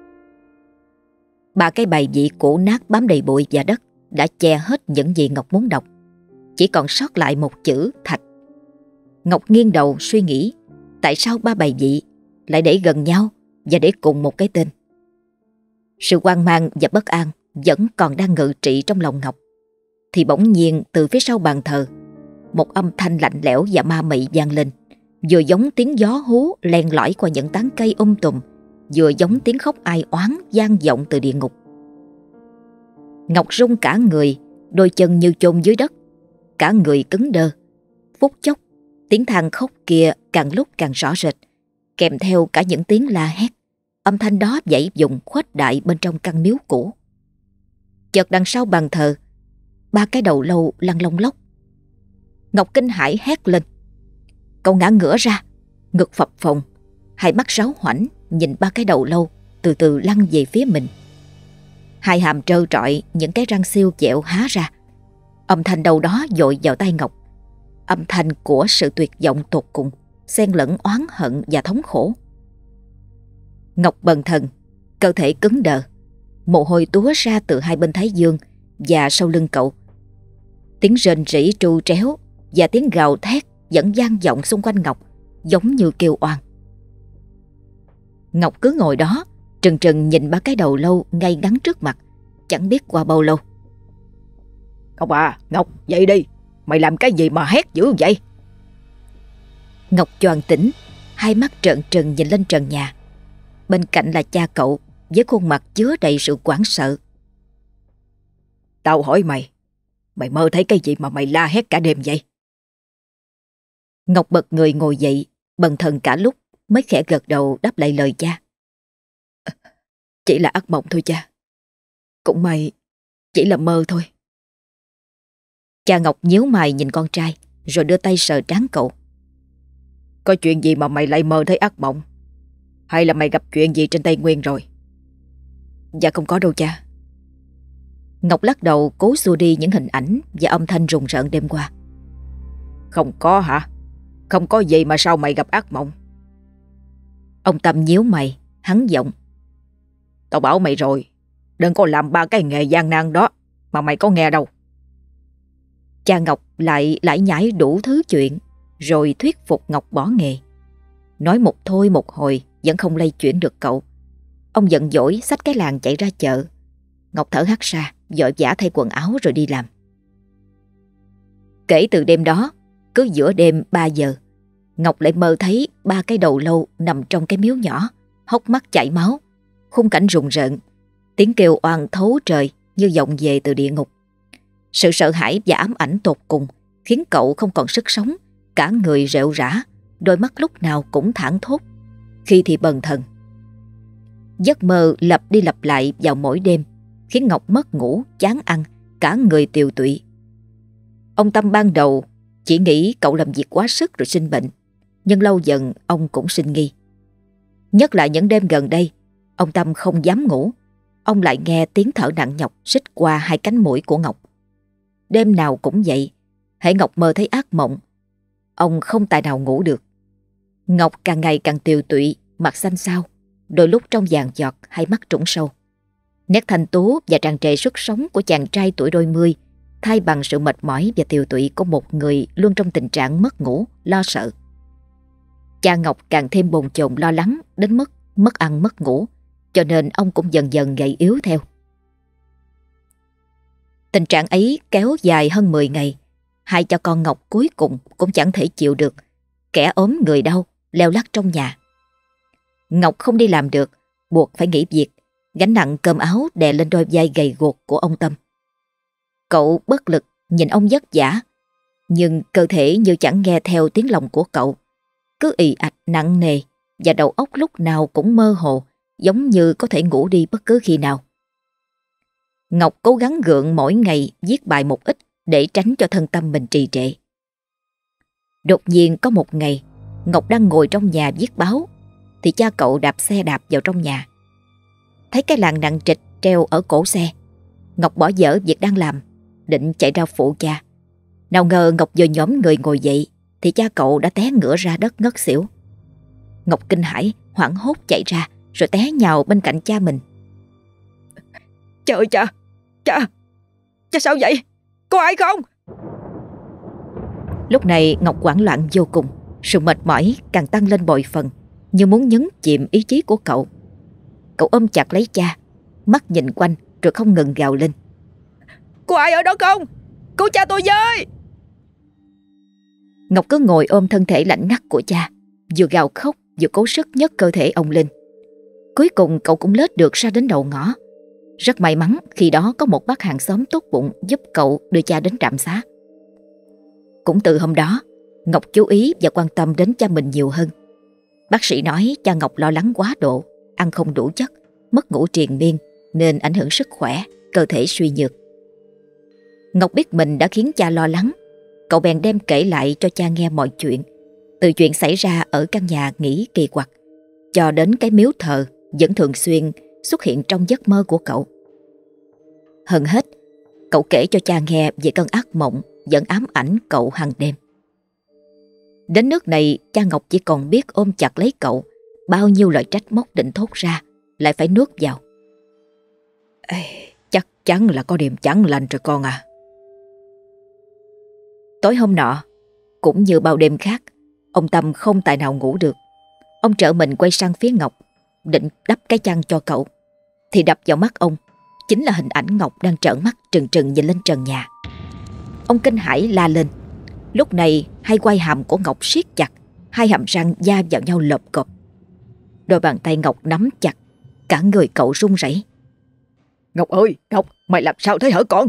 3 cái bài vị cũ nát bám đầy bụi và đất đã che hết những gì Ngọc muốn đọc. Chỉ còn sót lại một chữ thạch. Ngọc nghiêng đầu suy nghĩ tại sao 3 bài vị lại để gần nhau và để cùng một cái tên. Sự hoang mang và bất an vẫn còn đang ngự trị trong lòng Ngọc, thì bỗng nhiên từ phía sau bàn thờ một âm thanh lạnh lẽo và ma mị vang lên, vừa giống tiếng gió hú len lỏi qua những tán cây tùm, vừa giống tiếng khóc ai oán vang vọng từ địa ngục. Ngọc run cả người, đôi chân như chôn dưới đất, cả người cứng đơ. Phút chốc, tiếng than khóc kia càng lúc càng rõ rệt, kèm theo cả những tiếng la hét. Âm thanh đó dậy vùng khuếch đại bên trong căn miếu cũ. Chợt đằng sau bàn thờ, 3 cái đầu lâu lăn lông lốc. Ngọc kinh hãi hét lên. Cậu ngã ngửa ra, ngực phập phồng, hai mắt ráo hoảnh nhìn 3 cái đầu lâu từ từ lăn về phía mình. Hai hàm trơ trọi, những cái răng siêu dẹo há ra. Âm thanh đầu đó dội vào tai Ngọc, âm thanh của sự tuyệt vọng tột cùng, xen lẫn oán hận và thống khổ. Ngọc bần thần, cơ thể cứng đờ, mồ hôi túa ra từ hai bên thái dương và sau lưng cậu. Tiếng rên rỉ tru tréo và tiếng gào thét vẫn vang vọng xung quanh Ngọc, giống như kêu oan. Ngọc cứ ngồi đó, trừng trừng nhìn 3 cái đầu lâu ngay ngắn trước mặt, chẳng biết qua bao lâu. Ngọc à, Ngọc, dậy đi, mày làm cái gì mà hét dữ vậy? Ngọc choàng tỉnh, hai mắt trợn trừng nhìn lên trần nhà. Bên cạnh là cha cậu với khuôn mặt chứa đầy sự hoảng sợ. Tao hỏi mày, mày mơ thấy cái gì mà mày la hét cả đêm vậy? Ngọc bật người ngồi dậy, bần thần cả lúc mới khẽ gật đầu đáp lại lời cha. Chỉ là ác mộng thôi cha. Cũng may chỉ là mơ thôi. Cha Ngọc nhíu mày nhìn con trai, rồi đưa tay sờ trán cậu. Có chuyện gì mà mày lại mơ thấy ác mộng? Hay là mày gặp chuyện gì trên Tây Nguyên rồi? Dạ không có đâu cha. Ngọc lắc đầu cố xua đi những hình ảnh và âm thanh rùng rợn đêm qua. Không có hả? Không có gì mà sao mày gặp ác mộng? Ông Tâm nhíu mày, hắn giọng. Tao bảo mày rồi, đừng có làm ba cái nghề gian nan đó mà mày có nghe đâu. Cha Ngọc lại lải nhải đủ thứ chuyện, rồi thuyết phục Ngọc bỏ nghề. Nói một thôi một hồi vẫn không lay chuyển được cậu. Ông giận dỗi xách cái làng chạy ra chợ. Ngọc thở hắt ra, vội vã thay quần áo rồi đi làm. Kể từ đêm đó, cứ giữa đêm 3 giờ, Ngọc lại mơ thấy ba cái đầu lâu nằm trong cái miếu nhỏ, hốc mắt chảy máu, khung cảnh rùng rợn, tiếng kêu oan thấu trời như vọng về từ địa ngục. Sự sợ hãi và ám ảnh tột cùng khiến cậu không còn sức sống, cả người rệu rã, đôi mắt lúc nào cũng thảng thốt, khi thì bần thần. Giấc mơ lặp đi lặp lại vào mỗi đêm, khiến Ngọc mất ngủ, chán ăn, cả người tiều tụy. Ông Tâm ban đầu chỉ nghĩ cậu làm việc quá sức rồi sinh bệnh, nhưng lâu dần ông cũng sinh nghi. Nhất là những đêm gần đây, ông Tâm không dám ngủ. Ông lại nghe tiếng thở nặng nhọc xích qua hai cánh mũi của Ngọc. Đêm nào cũng vậy, hễ Ngọc mơ thấy ác mộng, ông không tài nào ngủ được. Ngọc càng ngày càng tiều tụy, mặt xanh xao, đôi lúc trông vàng giọt, hai mắt trũng sâu. Nét thanh tú và tràn trề sức sống của chàng trai tuổi đôi mươi thay bằng sự mệt mỏi và tiều tụy của một người luôn trong tình trạng mất ngủ, lo sợ. Cha Ngọc càng thêm bồn chồn lo lắng đến mức mất ăn mất ngủ, cho nên ông cũng dần dần gầy yếu theo. Tình trạng ấy kéo dài hơn 10 ngày, hai cha con Ngọc cuối cùng cũng chẳng thể chịu được, kẻ ốm người đau, leo lắt trong nhà. Ngọc không đi làm được, buộc phải nghỉ việc, gánh nặng cơm áo đè lên đôi vai gầy guộc của ông Tâm. Cậu bất lực nhìn ông vất vả, nhưng cơ thể như chẳng nghe theo tiếng lòng của cậu, cứ ì ạch nặng nề và đầu óc lúc nào cũng mơ hồ, giống như có thể ngủ đi bất cứ khi nào. Ngọc cố gắng gượng mỗi ngày viết bài một ít để tránh cho thân tâm mình trì trệ. Đột nhiên có một ngày, Ngọc đang ngồi trong nhà viết báo, thì cha cậu đạp xe đạp vào trong nhà. Thấy cái làng nặng trịch treo ở cổ xe, Ngọc bỏ dở việc đang làm, định chạy ra phụ cha. Nào ngờ Ngọc vừa nhổm người ngồi dậy thì cha cậu đã té ngửa ra đất ngất xỉu. Ngọc kinh hãi, hoảng hốt chạy ra rồi té nhào bên cạnh cha mình. Trời cha, cha sao vậy? Có ai không? Lúc này Ngọc hoảng loạn vô cùng, sự mệt mỏi càng tăng lên bội phần, như muốn nhấn chìm ý chí của cậu. Cậu ôm chặt lấy cha, mắt nhìn quanh rồi không ngừng gào lên. Có ai ở đó không? Cứu cha tôi với! Ngọc cứ ngồi ôm thân thể lạnh ngắt của cha, vừa gào khóc vừa cố sức nhấc cơ thể ông lên. Cuối cùng cậu cũng lết được ra đến đầu ngõ. Rất may mắn khi đó có một bác hàng xóm tốt bụng giúp cậu đưa cha đến trạm xá. Cũng từ hôm đó, Ngọc chú ý và quan tâm đến cha mình nhiều hơn. Bác sĩ nói cha Ngọc lo lắng quá độ, ăn không đủ chất, mất ngủ triền miên nên ảnh hưởng sức khỏe, cơ thể suy nhược. Ngọc biết mình đã khiến cha lo lắng, cậu bèn đem kể lại cho cha nghe mọi chuyện, từ chuyện xảy ra ở căn nhà nghỉ kỳ quặc cho đến cái miếu thờ vẫn thường xuyên xuất hiện trong giấc mơ của cậu. Hơn hết, cậu kể cho cha nghe về cơn ác mộng vẫn ám ảnh cậu hàng đêm. Đến nước này, cha Ngọc chỉ còn biết ôm chặt lấy cậu, bao nhiêu lời trách móc định thốt ra lại phải nuốt vào. Chắc chắn là có điểm chẳng lành rồi con à. Tối hôm nọ, cũng như bao đêm khác, ông Tâm không tài nào ngủ được. Ông trở mình quay sang phía Ngọc, định đắp cái chăn cho cậu, thì đập vào mắt ông chính là hình ảnh Ngọc đang trợn mắt trừng trừng nhìn lên trần nhà. Ông kinh hãi la lên. Lúc này hai quai hàm của Ngọc siết chặt, hai hàm răng da vào nhau lợp cộp. Đôi bàn tay Ngọc nắm chặt, cả người cậu run rẩy. Ngọc ơi, Ngọc, mày làm sao thế hả con?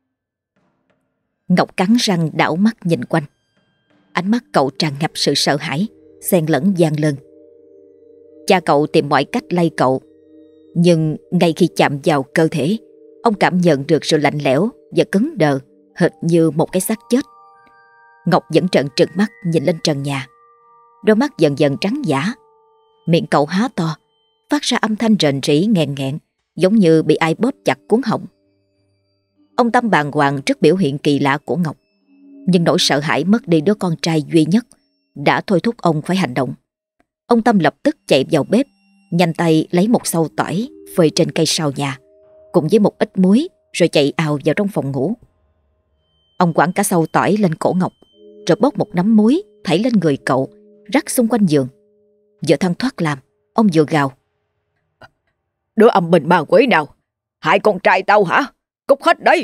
Ngọc cắn răng đảo mắt nhìn quanh. Ánh mắt cậu tràn ngập sự sợ hãi, xen lẫn gian lơn. Cha cậu tìm mọi cách lay cậu, nhưng ngay khi chạm vào cơ thể, ông cảm nhận được sự lạnh lẽo và cứng đờ, hệt như một cái xác chết. Ngọc vẫn trợn trừng mắt nhìn lên trần nhà. Đôi mắt dần dần trắng dã. Miệng cậu há to, phát ra âm thanh rền rĩ nghẹn nghẹn, giống như bị ai bóp chặt cuống họng. Ông Tâm bàng hoàng trước biểu hiện kỳ lạ của Ngọc, nhưng nỗi sợ hãi mất đi đứa con trai duy nhất đã thôi thúc ông phải hành động. Ông Tâm lập tức chạy vào bếp, nhanh tay lấy một xâu tỏi phơi trên cây sau nhà, cùng với một ít muối, rồi chạy ào vào trong phòng ngủ. Ông quẳng cả xâu tỏi lên cổ Ngọc, rồi bốc một nắm muối thảy lên người cậu, rắc xung quanh giường. Vừa thăng thoát làm, ông vừa gào: Đứa âm binh ma quỷ nào hại con trai tao hả? Cút hết đây!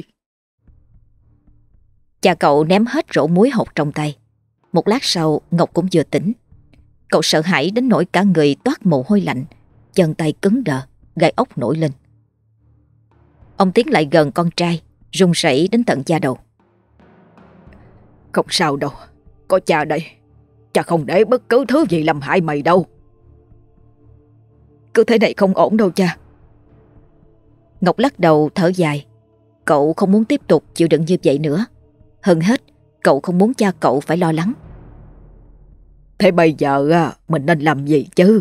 Cha cậu ném hết rổ muối hột trong tay. Một lát sau, Ngọc cũng vừa tỉnh. Cậu sợ hãi đến nỗi cả người toát mồ hôi lạnh, chân tay cứng đờ, gai ốc nổi lên. Ông tiến lại gần con trai, run rẩy đến tận da đầu. Không sao đâu, có cha đây. Cha không để bất cứ thứ gì làm hại mày đâu. Cứ thế này không ổn đâu cha. Ngọc lắc đầu thở dài. Cậu không muốn tiếp tục chịu đựng như vậy nữa. Hơn hết, cậu không muốn cha cậu phải lo lắng. Thế bây giờ mình nên làm gì chứ?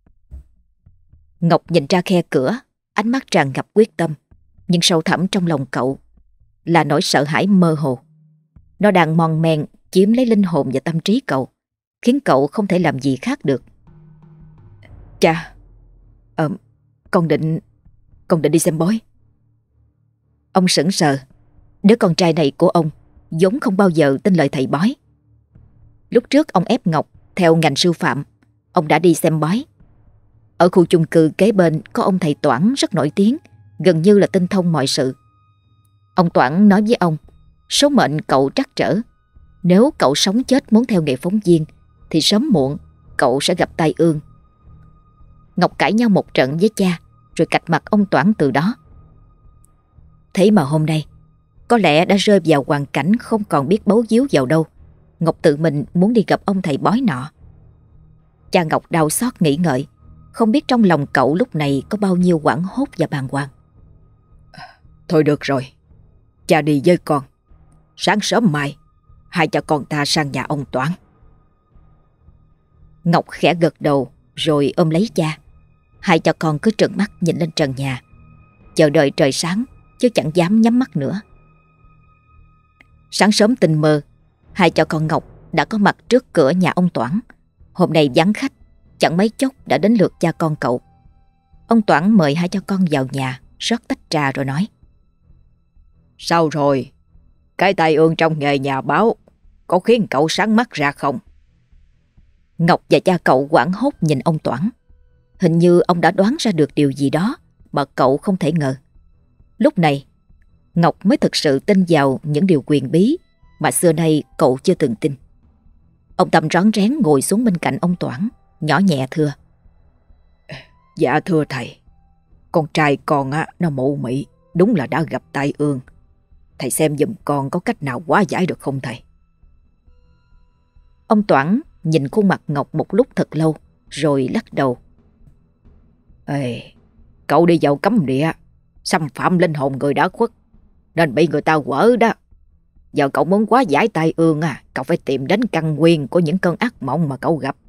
Ngọc nhìn ra khe cửa, ánh mắt tràn ngập quyết tâm. Nhưng sâu thẳm trong lòng cậu là nỗi sợ hãi mơ hồ. Nó đang mòn men chiếm lấy linh hồn và tâm trí cậu, khiến cậu không thể làm gì khác được. Cha, con định đi xem bói. Ông sững sờ. Đứa con trai này của ông vốn không bao giờ tin lời thầy bói. Lúc trước ông ép Ngọc theo ngành sư phạm, ông đã đi xem bói. Ở khu chung cư kế bên có ông thầy Toản rất nổi tiếng, gần như là tinh thông mọi sự. Ông Toản nói với ông, số mệnh cậu trắc trở. Nếu cậu sống chết muốn theo nghề phóng viên thì sớm muộn cậu sẽ gặp tai ương. Ngọc cãi nhau một trận với cha, rồi cạch mặt ông Toản từ đó. Thế mà hôm nay, có lẽ đã rơi vào hoàn cảnh không còn biết bấu víu vào đâu, Ngọc tự mình muốn đi gặp ông thầy bói nọ. Cha Ngọc đau xót nghĩ ngợi, không biết trong lòng cậu lúc này có bao nhiêu hoảng hốt và bàng hoàng. Thôi được rồi, cha đi với con. Sáng sớm mai hai cha con ta sang nhà ông Toản. Ngọc khẽ gật đầu rồi ôm lấy cha. Hai cha con cứ trợn mắt nhìn lên trần nhà, chờ đợi trời sáng chứ chẳng dám nhắm mắt nữa. Sáng sớm tinh mơ, hai cha con Ngọc đã có mặt trước cửa nhà ông Toản. Hôm nay vắng khách, chẳng mấy chốc đã đến lượt cha con cậu. Ông Toản mời hai cha con vào nhà, rót tách trà rồi nói: Sao rồi? Cái tai ương trong nghề nhà báo có khiến cậu sáng mắt ra không? Ngọc và cha cậu hoảng hốt nhìn ông Toản. Hình như ông đã đoán ra được điều gì đó mà cậu không thể ngờ. Lúc này, Ngọc mới thực sự tin vào những điều quyền bí mà xưa nay cậu chưa từng tin. Ông Tâm rón rén ngồi xuống bên cạnh ông Toản, nhỏ nhẹ thưa: Dạ thưa thầy, con trai con nó mụ mị, đúng là đã gặp tai ương. Thầy xem giùm con có cách nào hóa giải được không thầy? Ông Toản nhìn khuôn mặt Ngọc một lúc thật lâu, rồi lắc đầu. Cậu đi vào cấm địa, xâm phạm linh hồn người đã khuất, nên bị người ta quở đó. Giờ cậu muốn hóa giải tai ương cậu phải tìm đến căn nguyên của những cơn ác mộng mà cậu gặp.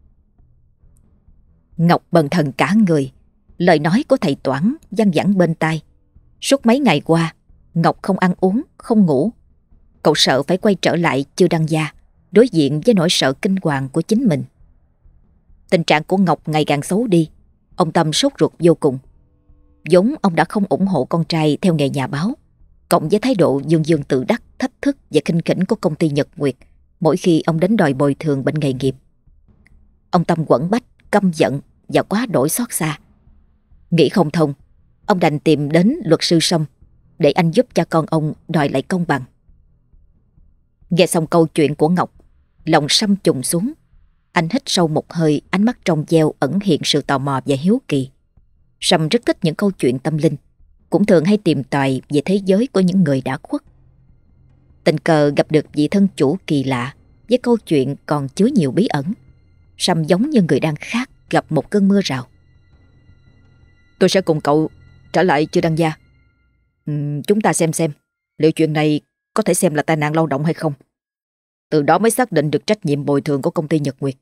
Ngọc bần thần cả người. Lời nói của thầy Toản văng vẳng bên tai. Suốt mấy ngày qua, Ngọc không ăn uống, không ngủ. Cậu sợ phải quay trở lại Chư Đăng Gia, đối diện với nỗi sợ kinh hoàng của chính mình. Tình trạng của Ngọc ngày càng xấu đi. Ông Tâm sốt ruột vô cùng. Vốn ông đã không ủng hộ con trai theo nghề nhà báo, cộng với thái độ dương dương tự đắc, thách thức và khinh khỉnh của công ty Nhật Nguyệt mỗi khi ông đến đòi bồi thường bệnh nghề nghiệp. Ông Tâm quẫn bách, căm giận và quá đổi xót xa. Nghĩ không thông, ông đành tìm đến luật sư Sâm để anh giúp cha con ông đòi lại công bằng. Nghe xong câu chuyện của Ngọc, lòng Sâm trùng xuống. Anh hít sâu một hơi, ánh mắt trong veo ẩn hiện sự tò mò và hiếu kỳ. Sâm rất thích những câu chuyện tâm linh, cũng thường hay tìm tòi về thế giới của những người đã khuất. Tình cờ gặp được vị thân chủ kỳ lạ với câu chuyện còn chứa nhiều bí ẩn. Sâm giống như người đang khát gặp một cơn mưa rào. Tôi sẽ cùng cậu trở lại Chư Đăng Gia. Chúng ta xem liệu chuyện này có thể xem là tai nạn lao động hay không. Từ đó mới xác định được trách nhiệm bồi thường của công ty Nhật Nguyệt.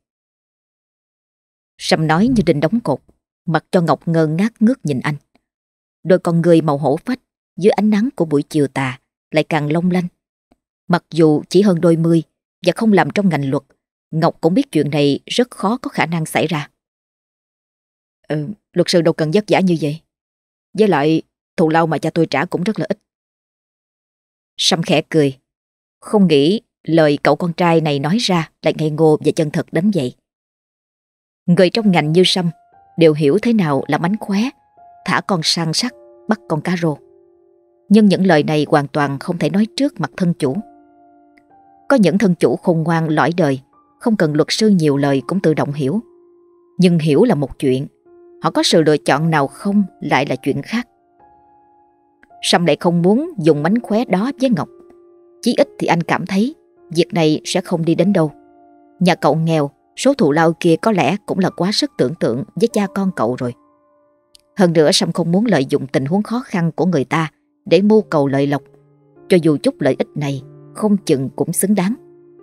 Sâm nói như đinh đóng cột, mặc cho Ngọc ngơ ngác ngước nhìn anh. Đôi con người màu hổ phách dưới ánh nắng của buổi chiều tà lại càng long lanh. Mặc dù chỉ hơn đôi mươi và không làm trong ngành luật, Ngọc cũng biết chuyện này rất khó có khả năng xảy ra. Luật sư đâu cần vất vả như vậy. Với lại thù lao mà cha tôi trả cũng rất là ít. Sâm khẽ cười, không nghĩ lời cậu con trai này nói ra lại ngây ngô và chân thật đến vậy. Người trong ngành như Sâm đều hiểu thế nào là mánh khóe, thả con săn sắt, bắt con cá rô. Nhưng những lời này hoàn toàn không thể nói trước mặt thân chủ. Có những thân chủ khôn ngoan lõi đời, không cần luật sư nhiều lời cũng tự động hiểu. Nhưng hiểu là một chuyện, họ có sự lựa chọn nào không lại là chuyện khác. Sâm lại không muốn dùng mánh khóe đó với Ngọc. Chí ít thì anh cảm thấy việc này sẽ không đi đến đâu. Nhà cậu nghèo, số thù lao kia có lẽ cũng là quá sức tưởng tượng với cha con cậu rồi. Hơn nữa Sâm không muốn lợi dụng tình huống khó khăn của người ta để mưu cầu lợi lộc, cho dù chút lợi ích này không chừng cũng xứng đáng.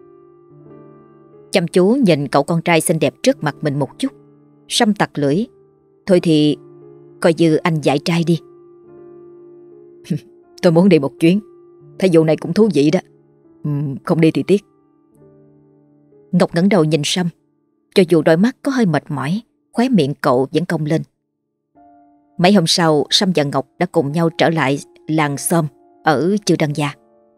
Chăm chú nhìn cậu con trai xinh đẹp trước mặt mình một chút, Sâm tặc lưỡi. Thôi thì coi như anh giải trai đi. Tôi muốn đi một chuyến. Thấy vụ này cũng thú vị đó. Không đi thì tiếc. Ngọc ngẩng đầu nhìn Sâm. Cho dù đôi mắt có hơi mệt mỏi, khóe miệng cậu vẫn cong lên. Mấy hôm sau, Sâm và Ngọc đã cùng nhau trở lại làng Xóm ở Chư Đăng Gia.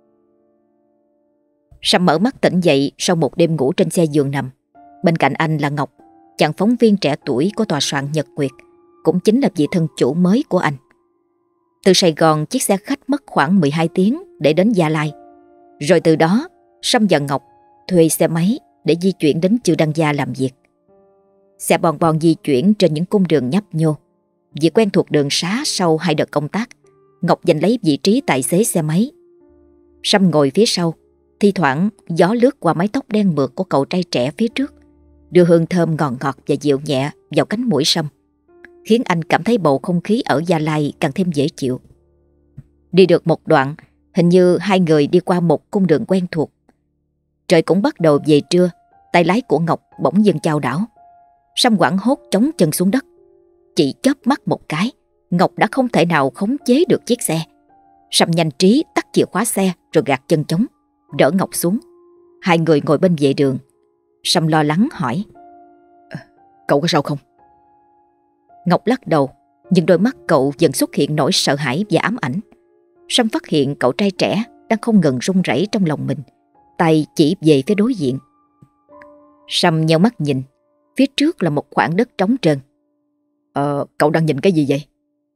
Sâm mở mắt tỉnh dậy sau một đêm ngủ trên xe giường nằm. Bên cạnh anh là Ngọc, chàng phóng viên trẻ tuổi của tòa soạn Nhật Nguyệt, cũng chính là vị thân chủ mới của anh. Từ Sài Gòn, chiếc xe khách mất khoảng 12 tiếng để đến Gia Lai. Rồi từ đó, Sâm và Ngọc thuê xe máy để di chuyển đến Chư Đăng Gia làm việc. Xe bon bon di chuyển trên những cung đường nhấp nhô. Vì quen thuộc đường xá sau 2 đợt công tác, Ngọc giành lấy vị trí tài xế xe máy. Sâm ngồi phía sau, thi thoảng gió lướt qua mái tóc đen mượt của cậu trai trẻ phía trước, đưa hương thơm ngọt ngọt và dịu nhẹ vào cánh mũi Sâm, khiến anh cảm thấy bầu không khí ở Gia Lai càng thêm dễ chịu. Đi được một đoạn, hình như hai người đi qua một cung đường quen thuộc. Trời cũng bắt đầu về trưa, tay lái của Ngọc bỗng dưng chao đảo. Sâm hoảng hốt chống chân xuống đất. Chỉ chớp mắt một cái, Ngọc đã không thể nào khống chế được chiếc xe. Sâm nhanh trí tắt chìa khóa xe rồi gạt chân trống, đỡ Ngọc xuống. Hai người ngồi bên vệ đường. Sâm lo lắng hỏi: Cậu có sao không? Ngọc lắc đầu, nhưng đôi mắt cậu dần xuất hiện nỗi sợ hãi và ám ảnh. Sâm phát hiện cậu trai trẻ đang không ngừng run rẩy trong lòng mình, tay chỉ về phía đối diện. Sâm nheo mắt nhìn, phía trước là một khoảng đất trống trơn. Cậu đang nhìn cái gì vậy?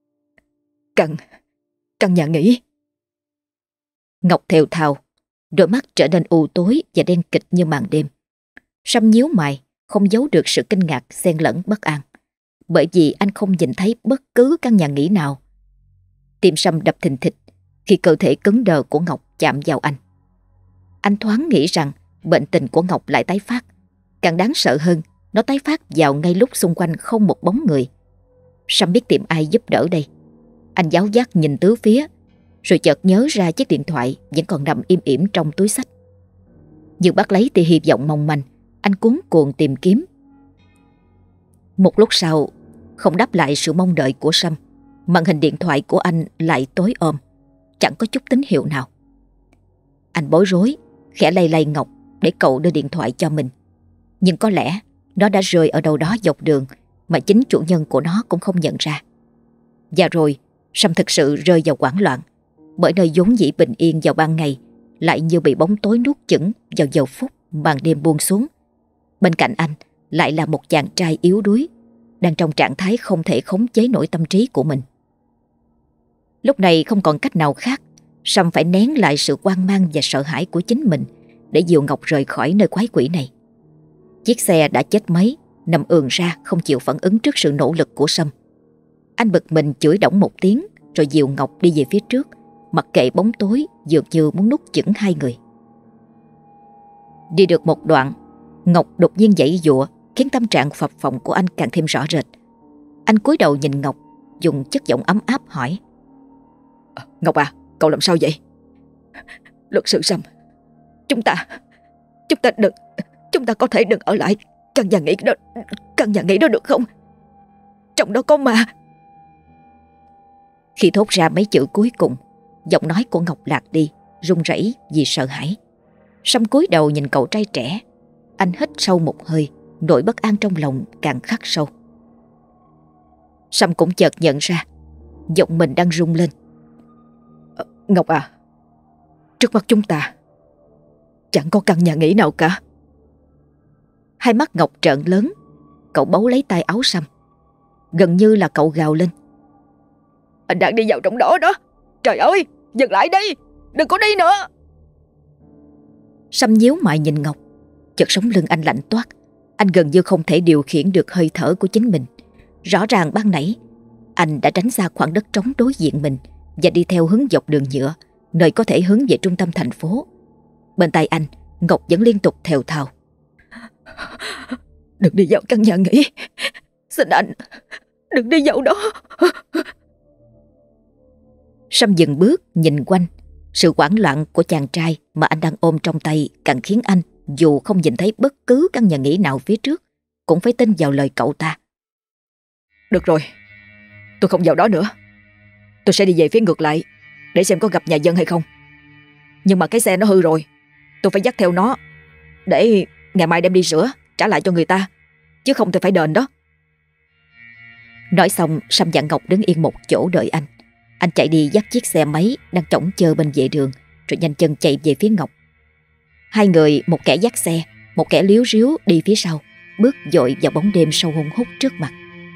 Căn nhà nghỉ. Ngọc thều thào, đôi mắt trở nên u tối và đen kịt như màn đêm. Sâm nhíu mày, không giấu được sự kinh ngạc xen lẫn bất an, bởi vì anh không nhìn thấy bất cứ căn nhà nghỉ nào. Tim Sâm đập thình thịch khi cơ thể cứng đờ của Ngọc chạm vào anh. Anh thoáng nghĩ rằng bệnh tình của Ngọc lại tái phát. Càng đáng sợ hơn, nó tái phát vào ngay lúc xung quanh không một bóng người. Sâm biết tìm ai giúp đỡ đây. Anh giáo giác nhìn tứ phía, rồi chợt nhớ ra chiếc điện thoại vẫn còn nằm im ỉm trong túi xách. Nhưng bắt lấy tia hy vọng mong manh, anh cuống cuồng tìm kiếm. Một lúc sau, không đáp lại sự mong đợi của Sâm, màn hình điện thoại của anh lại tối om, chẳng có chút tín hiệu nào. Anh bối rối, khẽ lay lay Ngọc để cậu đưa điện thoại cho mình. Nhưng có lẽ nó đã rơi ở đâu đó dọc đường mà chính chủ nhân của nó cũng không nhận ra. Và rồi, Sâm thực sự rơi vào hoảng loạn, bởi nơi vốn dĩ bình yên vào ban ngày lại như bị bóng tối nuốt chửng vào giờ phút màn đêm buông xuống. Bên cạnh anh lại là một chàng trai yếu đuối, đang trong trạng thái không thể khống chế nổi tâm trí của mình. Lúc này không còn cách nào khác, Sâm phải nén lại sự hoang mang và sợ hãi của chính mình để dìu Ngọc rời khỏi nơi quái quỷ này. Chiếc xe đã chết máy, nằm ườn ra không chịu phản ứng trước sự nỗ lực của Sâm. Anh bực mình chửi đổng một tiếng rồi dìu Ngọc đi về phía trước, mặc kệ bóng tối dường như muốn nuốt chửng hai người. Đi được một đoạn, Ngọc đột nhiên giãy giụa khiến tâm trạng phập phồng của anh càng thêm rõ rệt. Anh cúi đầu nhìn Ngọc, dùng chất giọng ấm áp hỏi: Ngọc à, cậu làm sao vậy? Luật sư Sâm, chúng ta có thể đừng ở lại căn nhà nghỉ đó được không? Trong đó có ma. Khi thốt ra mấy chữ cuối cùng, giọng nói của Ngọc lạc đi, run rẩy vì sợ hãi. Sâm cúi đầu nhìn cậu trai trẻ. Anh hít sâu một hơi, nỗi bất an trong lòng càng khắc sâu. Sâm cũng chợt nhận ra giọng mình đang rung lên. Ngọc à, trước mắt chúng ta chẳng có căn nhà nghỉ nào cả. Hai mắt Ngọc trợn lớn. Cậu bấu lấy tay áo Sâm. Gần như là cậu gào lên: Anh đang đi vào trong đó đó. Trời ơi, dừng lại đi, đừng có đi nữa. Sâm nhíu mày nhìn Ngọc. Chợt sống lưng anh lạnh toát. Anh gần như không thể điều khiển được hơi thở của chính mình. Rõ ràng ban nãy anh đã tránh xa khoảng đất trống đối diện mình và đi theo hướng dọc đường nhựa, nơi có thể hướng về trung tâm thành phố. Bên tai anh, Ngọc vẫn liên tục thều thào: Đừng đi vào căn nhà nghỉ. Xin anh, đừng đi vào đó. Sâm dừng bước nhìn quanh. Sự hoảng loạn của chàng trai mà anh đang ôm trong tay càng khiến anh, dù không nhìn thấy bất cứ căn nhà nghỉ nào phía trước, cũng phải tin vào lời cậu ta. Được rồi, tôi không vào đó nữa. Tôi sẽ đi về phía ngược lại để xem có gặp nhà dân hay không. Nhưng mà cái xe nó hư rồi, tôi phải dắt theo nó để ngày mai đem đi sửa, trả lại cho người ta, chứ không thì phải đền đó. Nói xong, Sâm dặn Ngọc đứng yên một chỗ đợi anh. Anh chạy đi dắt chiếc xe máy đang trống chờ bên vệ đường, rồi nhanh chân chạy về phía Ngọc. Hai người, một kẻ dắt xe, một kẻ líu ríu đi phía sau, bước dội vào bóng đêm sâu hun hút trước mặt.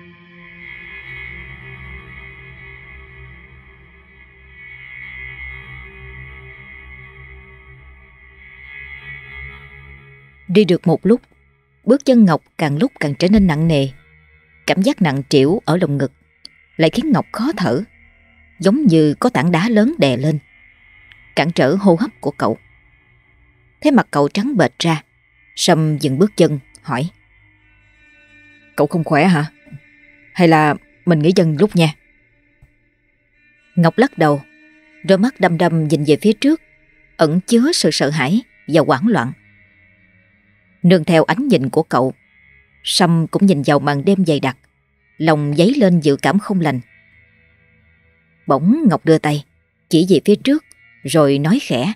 Đi được một lúc, bước chân Ngọc càng lúc càng trở nên nặng nề. Cảm giác nặng trĩu ở lồng ngực lại khiến Ngọc khó thở, giống như có tảng đá lớn đè lên, cản trở hô hấp của cậu. Thế mặt cậu trắng bệch ra. Sâm dừng bước chân hỏi: Cậu không khỏe hả? Hay là mình nghỉ chân lúc nha? Ngọc lắc đầu, đôi mắt đăm đăm nhìn về phía trước, ẩn chứa sự sợ hãi và hoảng loạn. Nương theo ánh nhìn của cậu, Sâm cũng nhìn vào màn đêm dày đặc, lòng dấy lên dự cảm không lành. Bỗng Ngọc đưa tay chỉ về phía trước rồi nói khẽ: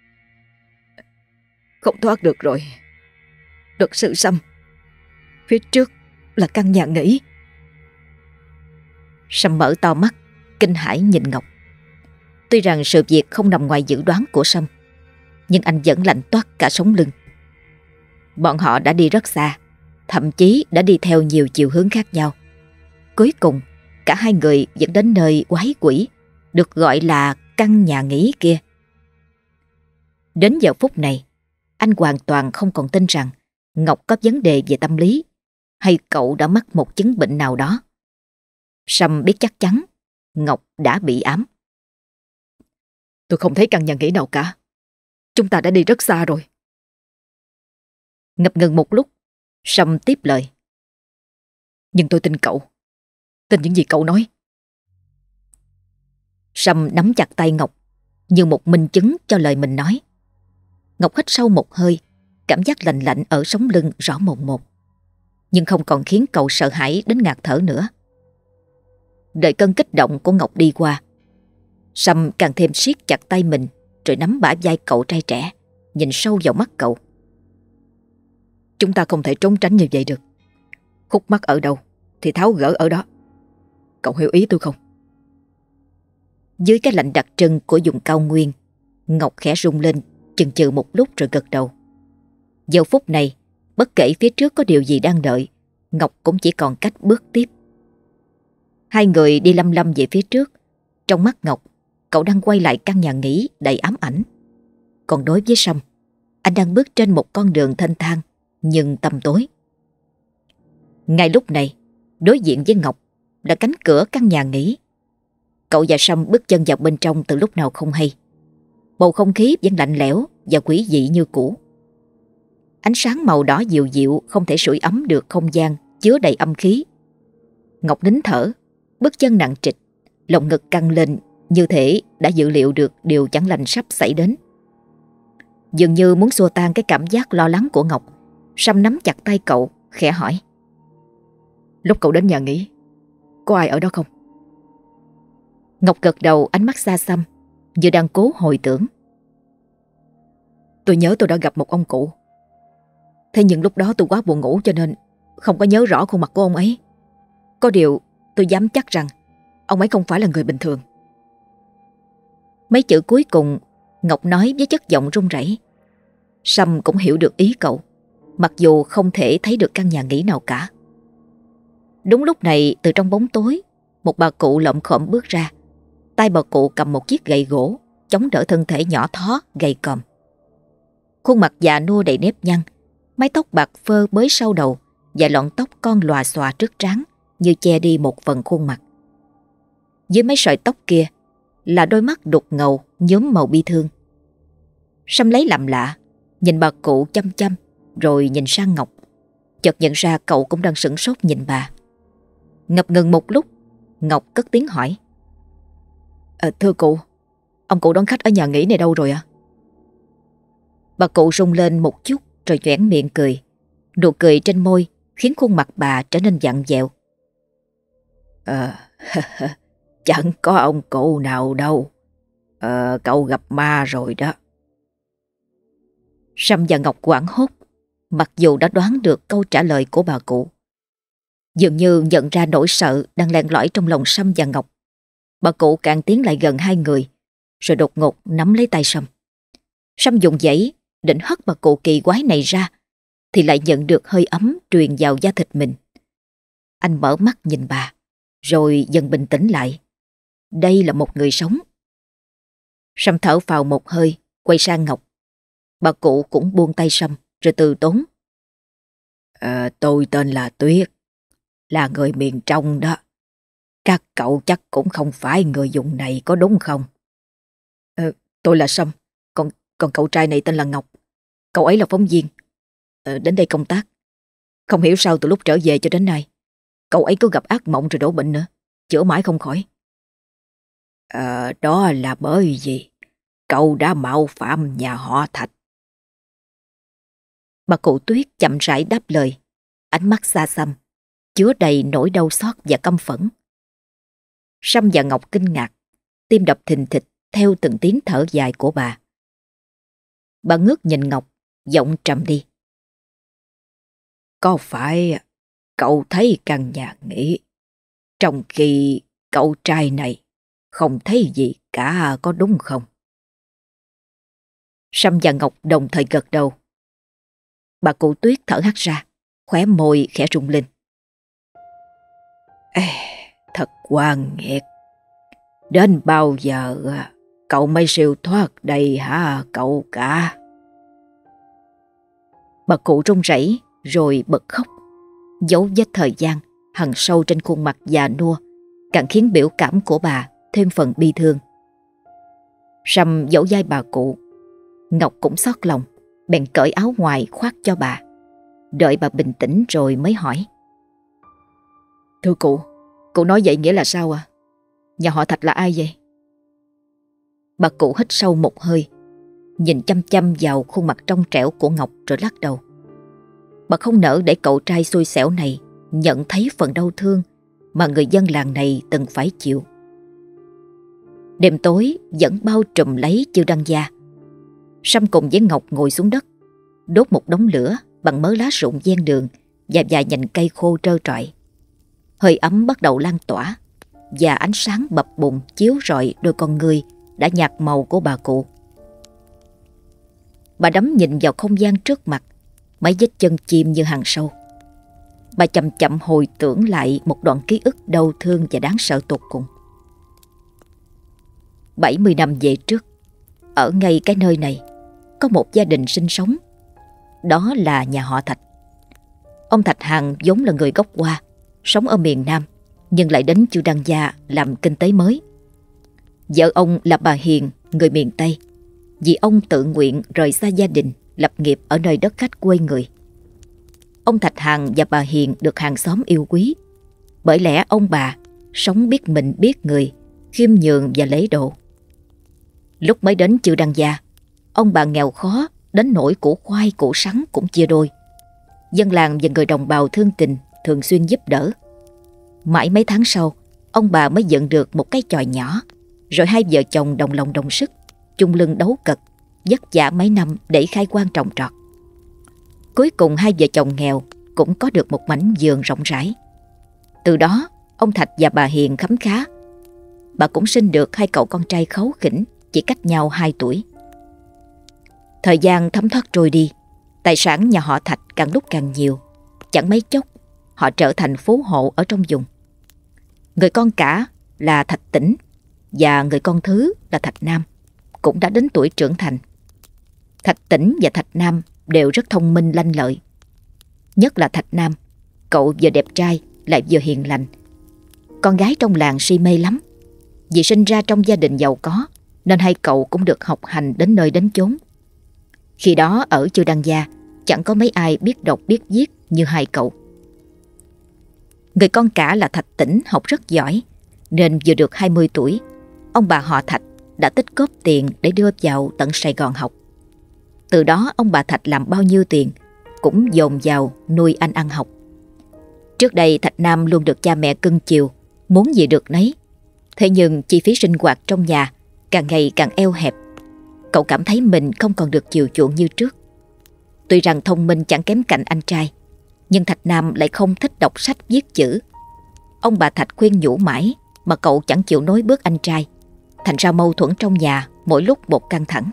Không thoát được rồi. Luật sư Sâm, phía trước là căn nhà nghỉ. Sâm mở to mắt, kinh hãi nhìn Ngọc. Tuy rằng sự việc không nằm ngoài dự đoán của Sâm, nhưng anh vẫn lạnh toát cả sống lưng. Bọn họ đã đi rất xa, thậm chí đã đi theo nhiều chiều hướng khác nhau. Cuối cùng, cả hai người vẫn đến nơi quái quỷ, được gọi là căn nhà nghỉ kia. Đến giờ phút này, anh hoàn toàn không còn tin rằng Ngọc có vấn đề về tâm lý, hay cậu đã mắc một chứng bệnh nào đó. Sâm biết chắc chắn Ngọc đã bị ám. Tôi không thấy căn nhà nghỉ nào cả. Chúng ta đã đi rất xa rồi. Ngập ngừng một lúc, Sâm tiếp lời: Nhưng tôi tin cậu. Tin những gì cậu nói. Sâm nắm chặt tay Ngọc như một minh chứng cho lời mình nói. Ngọc hít sâu một hơi, cảm giác lạnh lạnh ở sống lưng rõ mồn một, nhưng không còn khiến cậu sợ hãi đến ngạt thở nữa. Đợi cơn kích động của Ngọc đi qua, Sâm càng thêm siết chặt tay mình, rồi nắm bả vai cậu trai trẻ, nhìn sâu vào mắt cậu. Chúng ta không thể trốn tránh như vậy được. Khúc mắc ở đâu thì tháo gỡ ở đó. Cậu hiểu ý tôi không? Dưới cái lạnh đặc trưng của vùng cao nguyên, Ngọc khẽ rung lên, chần chừ một lúc rồi gật đầu. Giờ phút này, bất kể phía trước có điều gì đang đợi, Ngọc cũng chỉ còn cách bước tiếp. Hai người đi lăm lăm về phía trước. Trong mắt Ngọc, cậu đang quay lại căn nhà nghỉ đầy ám ảnh. Còn đối với Sâm, anh đang bước trên một con đường thênh thang, nhưng tăm tối. Ngay lúc này, đối diện với Ngọc là cánh cửa căn nhà nghỉ. Cậu và Sâm bước chân vào bên trong từ lúc nào không hay. Bầu không khí vẫn lạnh lẽo và quỷ dị như cũ. Ánh sáng màu đỏ dịu dịu không thể sưởi ấm được không gian chứa đầy âm khí. Ngọc nín thở, bước chân nặng trịch, lồng ngực căng lên như thể đã dự liệu được điều chẳng lành sắp xảy đến. Dường như muốn xua tan cái cảm giác lo lắng của Ngọc, Sâm nắm chặt tay cậu, khẽ hỏi: Lúc cậu đến nhà nghỉ, có ai ở đó không? Ngọc gật đầu, ánh mắt xa xăm, như đang cố hồi tưởng. Tôi nhớ tôi đã gặp một ông cụ. Thế nhưng lúc đó tôi quá buồn ngủ cho nên không có nhớ rõ khuôn mặt của ông ấy. Có điều tôi dám chắc rằng ông ấy không phải là người bình thường. Mấy chữ cuối cùng Ngọc nói với chất giọng run rẩy. Sâm cũng hiểu được ý cậu, mặc dù không thể thấy được căn nhà nghỉ nào cả. Đúng lúc này, từ trong bóng tối, một bà cụ lợm khợm bước ra. Tay bà cụ cầm một chiếc gậy gỗ, chống đỡ thân thể nhỏ thó gầy còm. Khuôn mặt già nua đầy nếp nhăn, mái tóc bạc phơ bới sau đầu và lọn tóc con lòa xòa trước trán như che đi một phần khuôn mặt. Dưới mấy sợi tóc kia là đôi mắt đục ngầu nhuốm màu bi thương. Sâm lấy làm lạ, nhìn bà cụ chăm chăm rồi nhìn sang Ngọc. Chợt nhận ra cậu cũng đang sửng sốt nhìn bà. Ngập ngừng một lúc, Ngọc cất tiếng hỏi: Thưa cụ, ông cụ đón khách ở nhà nghỉ này đâu rồi ạ? Bà cụ rung lên một chút rồi nhoẻn miệng cười. Nụ cười trên môi khiến khuôn mặt bà trở nên vặn vẹo. Chẳng có ông cụ nào đâu. Cậu gặp ma rồi đó. Sâm và Ngọc hoảng hốt, mặc dù đã đoán được câu trả lời của bà cụ. Dường như nhận ra nỗi sợ đang len lỏi trong lòng Sâm và Ngọc. Bà cụ càng tiến lại gần hai người, rồi đột ngột nắm lấy tay Sâm. Sâm dùng giãy định hất bà cụ kỳ quái này ra, thì lại nhận được hơi ấm truyền vào da thịt mình. Anh mở mắt nhìn bà, rồi dần bình tĩnh lại. Đây là một người sống. Sâm thở phào một hơi, quay sang Ngọc. Bà cụ cũng buông tay Sâm, rồi từ tốn: Tôi tên là Tuyết, là người miền trong đó. Các cậu chắc cũng không phải người vùng này có đúng không? Tôi là Sâm, còn cậu trai này tên là Ngọc. Cậu ấy là phóng viên, đến đây công tác. Không hiểu sao từ lúc trở về cho đến nay, cậu ấy cứ gặp ác mộng rồi đổ bệnh nữa, chữa mãi không khỏi. Đó là bởi vì cậu đã mạo phạm nhà họ Thạch. Bà cụ Tuyết chậm rãi đáp lời, ánh mắt xa xăm, chứa đầy nỗi đau xót và căm phẫn. Sâm và Ngọc kinh ngạc, tim đập thình thịch theo từng tiếng thở dài của bà. Bà ngước nhìn Ngọc, giọng trầm đi: Có phải cậu thấy căn nhà nghỉ, trong khi cậu trai này không thấy gì cả, có đúng không? Sâm và Ngọc đồng thời gật đầu. Bà cụ Tuyết thở hắt ra, khóe môi khẽ rung lên. Thật oan nghiệt. Đến bao giờ cậu mới siêu thoát đây hả cậu cả? Bà cụ run rẩy rồi bật khóc. Dấu vết thời gian hằn sâu trên khuôn mặt già nua càng khiến biểu cảm của bà thêm phần bi thương. Sâm vỗ vai bà cụ. Ngọc cũng xót lòng, bèn cởi áo ngoài khoác cho bà. Đợi bà bình tĩnh rồi mới hỏi: Thưa cụ nói vậy nghĩa là sao à? Nhà họ Thạch là ai vậy? Bà cụ hít sâu một hơi, nhìn chăm chăm vào khuôn mặt trong trẻo của Ngọc rồi lắc đầu. Bà không nỡ để cậu trai xui xẻo này nhận thấy phần đau thương mà người dân làng này từng phải chịu. Đêm tối vẫn bao trùm lấy Chư Đăng Gia. Sâm cùng với Ngọc ngồi xuống đất, đốt một đống lửa bằng mớ lá rụng ven đường và vài nhành cây khô trơ trọi. Hơi ấm bắt đầu lan tỏa và ánh sáng bập bùng chiếu rọi đôi con ngươi đã nhạt màu của bà cụ. Bà đắm nhìn vào không gian trước mặt, mấy vết chân chim như hàng sâu. Bà chậm chậm hồi tưởng lại một đoạn ký ức đau thương và đáng sợ tột cùng. 70 năm về trước, ở ngay cái nơi này có một gia đình sinh sống. Đó là nhà họ Thạch. Ông Thạch Hằng vốn là người gốc Hoa, sống ở miền Nam, nhưng lại đến Chư Đăng Gia làm kinh tế mới. Vợ ông là bà Hiền, người miền Tây, vì ông tự nguyện rời xa gia đình, lập nghiệp ở nơi đất khách quê người. Ông Thạch Hằng và bà Hiền được hàng xóm yêu quý, bởi lẽ ông bà sống biết mình biết người, khiêm nhường và lễ độ. Lúc mới đến Chư Đăng Gia, ông bà nghèo khó đến nỗi củ khoai củ sắn cũng chia đôi. Dân làng và người đồng bào thương tình thường xuyên giúp đỡ. Mãi mấy tháng sau, ông bà mới dựng được một cái chòi nhỏ, rồi hai vợ chồng đồng lòng đồng sức, chung lưng đấu cật, vất vả mấy năm để khai quang trồng trọt. Cuối cùng hai vợ chồng nghèo cũng có được một mảnh vườn rộng rãi. Từ đó, ông Thạch và bà Hiền khấm khá. Bà cũng sinh được hai cậu con trai kháu khỉnh, chỉ cách nhau 2 tuổi. Thời gian thấm thoát trôi đi, tài sản nhà họ Thạch càng lúc càng nhiều. Chẳng mấy chốc, họ trở thành phú hộ ở trong vùng. Người con cả là Thạch Tĩnh và người con thứ là Thạch Nam cũng đã đến tuổi trưởng thành. Thạch Tĩnh và Thạch Nam đều rất thông minh lanh lợi. Nhất là Thạch Nam, cậu vừa đẹp trai lại vừa hiền lành. Con gái trong làng si mê lắm. Vì sinh ra trong gia đình giàu có nên hai cậu cũng được học hành đến nơi đến chốn. Khi đó ở Chư Đăng Gia chẳng có mấy ai biết đọc biết viết như hai cậu. Người con cả là Thạch Tĩnh học rất giỏi, nên vừa được 20 tuổi, ông bà họ Thạch đã tích góp tiền để đưa vào tận Sài Gòn học. Từ đó ông bà Thạch làm bao nhiêu tiền cũng dồn vào nuôi anh ăn học. Trước đây Thạch Nam luôn được cha mẹ cưng chiều, muốn gì được nấy. Thế nhưng chi phí sinh hoạt trong nhà càng ngày càng eo hẹp. Cậu cảm thấy mình không còn được chiều chuộng như trước. Tuy rằng thông minh chẳng kém cạnh anh trai, nhưng Thạch Nam lại không thích đọc sách viết chữ. Ông bà Thạch khuyên nhủ mãi mà cậu chẳng chịu nối bước anh trai. Thành ra mâu thuẫn trong nhà mỗi lúc một căng thẳng.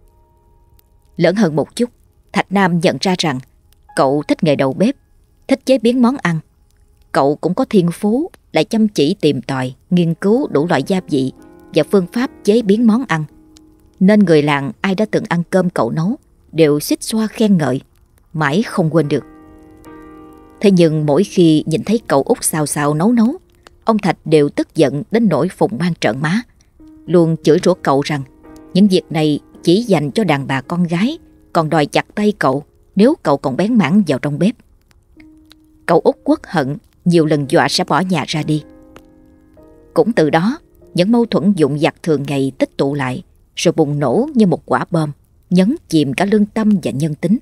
Lớn hơn một chút, Thạch Nam nhận ra rằng cậu thích nghề đầu bếp, thích chế biến món ăn. Cậu cũng có thiên phú, lại chăm chỉ tìm tòi, nghiên cứu đủ loại gia vị và phương pháp chế biến món ăn. Nên người làng ai đã từng ăn cơm cậu nấu đều xích xoa khen ngợi, mãi không quên được. Thế nhưng mỗi khi nhìn thấy cậu út xào xào nấu, ông Thạch đều tức giận đến nỗi phùng mang trợn má, luôn chửi rủa cậu rằng những việc này chỉ dành cho đàn bà con gái, còn đòi chặt tay cậu nếu cậu còn bén mảng vào trong bếp. Cậu út uất hận, nhiều lần dọa sẽ bỏ nhà ra đi. Cũng từ đó, những mâu thuẫn vụn vặt thường ngày tích tụ lại, rồi bùng nổ như một quả bom, nhấn chìm cả lương tâm và nhân tính.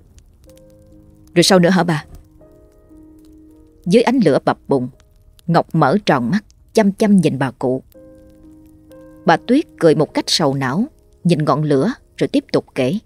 Rồi sao nữa hả bà? Dưới ánh lửa bập bùng, Ngọc mở tròn mắt, chăm chăm nhìn bà cụ. Bà Tuyết cười một cách sầu não, nhìn ngọn lửa rồi tiếp tục kể.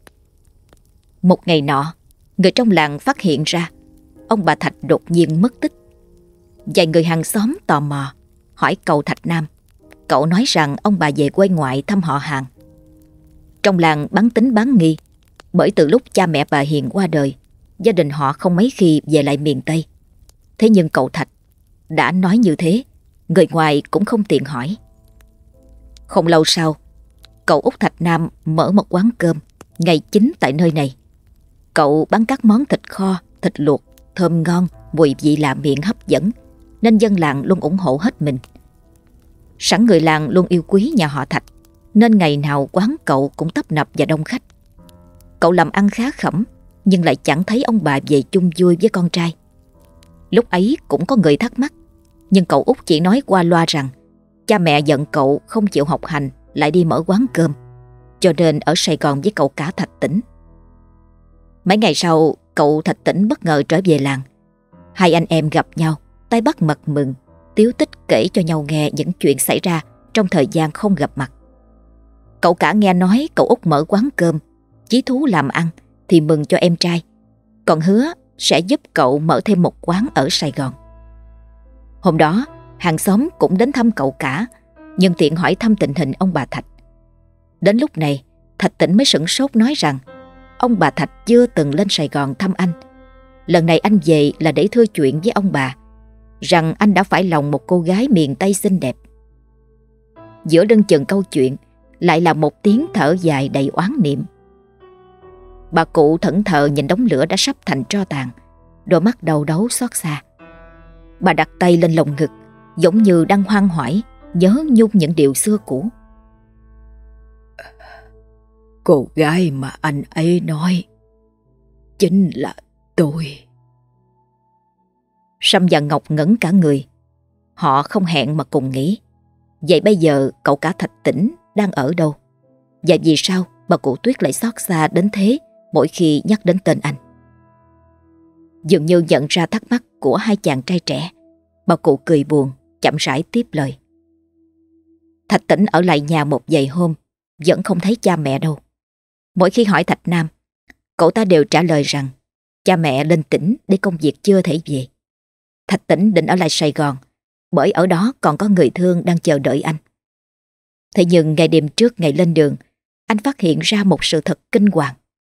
Một ngày nọ, người trong làng phát hiện ra ông bà Thạch đột nhiên mất tích. Vài người hàng xóm tò mò hỏi cậu Thạch Nam. Cậu nói rằng ông bà về quê ngoại thăm họ hàng. Trong làng bán tín bán nghi, bởi từ lúc cha mẹ bà Hiền qua đời, gia đình họ không mấy khi về lại miền Tây. Thế nhưng cậu Thạch đã nói như thế, người ngoài cũng không tiện hỏi. Không lâu sau, cậu út Thạch Nam mở một quán cơm ngày chính tại nơi này. Cậu bán các món thịt kho, thịt luộc, thơm ngon, mùi vị lạ miệng hấp dẫn, nên dân làng luôn ủng hộ hết mình. Sẵn người làng luôn yêu quý nhà họ Thạch, nên ngày nào quán cậu cũng tấp nập và đông khách. Cậu làm ăn khá khẩm, nhưng lại chẳng thấy ông bà về chung vui với con trai. Lúc ấy cũng có người thắc mắc, nhưng cậu út chỉ nói qua loa rằng cha mẹ giận cậu không chịu học hành lại đi mở quán cơm, cho nên ở Sài Gòn với cậu cả Thạch Tĩnh. Mấy ngày sau, cậu Thạch Tĩnh bất ngờ trở về làng. Hai anh em gặp nhau, tay bắt mặt mừng, tíu tích kể cho nhau nghe những chuyện xảy ra trong thời gian không gặp mặt. Cậu cả nghe nói cậu út mở quán cơm, chí thú làm ăn thì mừng cho em trai, còn hứa sẽ giúp cậu mở thêm một quán ở Sài Gòn. Hôm đó, hàng xóm cũng đến thăm cậu cả, nhân tiện hỏi thăm tình hình ông bà Thạch. Đến lúc này, Thạch Tĩnh mới sửng sốt nói rằng ông bà Thạch chưa từng lên Sài Gòn thăm anh. Lần này anh về là để thưa chuyện với ông bà, rằng anh đã phải lòng một cô gái miền Tây xinh đẹp. Giữa lưng chừng câu chuyện lại là một tiếng thở dài đầy oán niệm. Bà cụ thẫn thờ nhìn đống lửa đã sắp thành tro tàn, đôi mắt đau đớn xót xa. Bà đặt tay lên lồng ngực, giống như đang hoan hoải, nhớ nhung những điều xưa cũ. Cô gái mà anh ấy nói chính là tôi. Sâm và Ngọc ngẩn cả người. Họ không hẹn mà cùng nghĩ. Vậy bây giờ cậu cả Thạch Tĩnh đang ở đâu? Và vì sao bà cụ Tuyết lại xót xa đến thế mỗi khi nhắc đến tên anh? Dường như nhận ra thắc mắc của hai chàng trai trẻ, bà cụ cười buồn, chậm rãi tiếp lời. Thạch Tĩnh ở lại nhà một vài hôm, vẫn không thấy cha mẹ đâu. Mỗi khi hỏi Thạch Nam, cậu ta đều trả lời rằng cha mẹ lên tỉnh để công việc chưa thể về. Thạch Tĩnh định ở lại Sài Gòn, bởi ở đó còn có người thương đang chờ đợi anh. Thế nhưng ngày đêm trước ngày lên đường, anh phát hiện ra một sự thật kinh hoàng.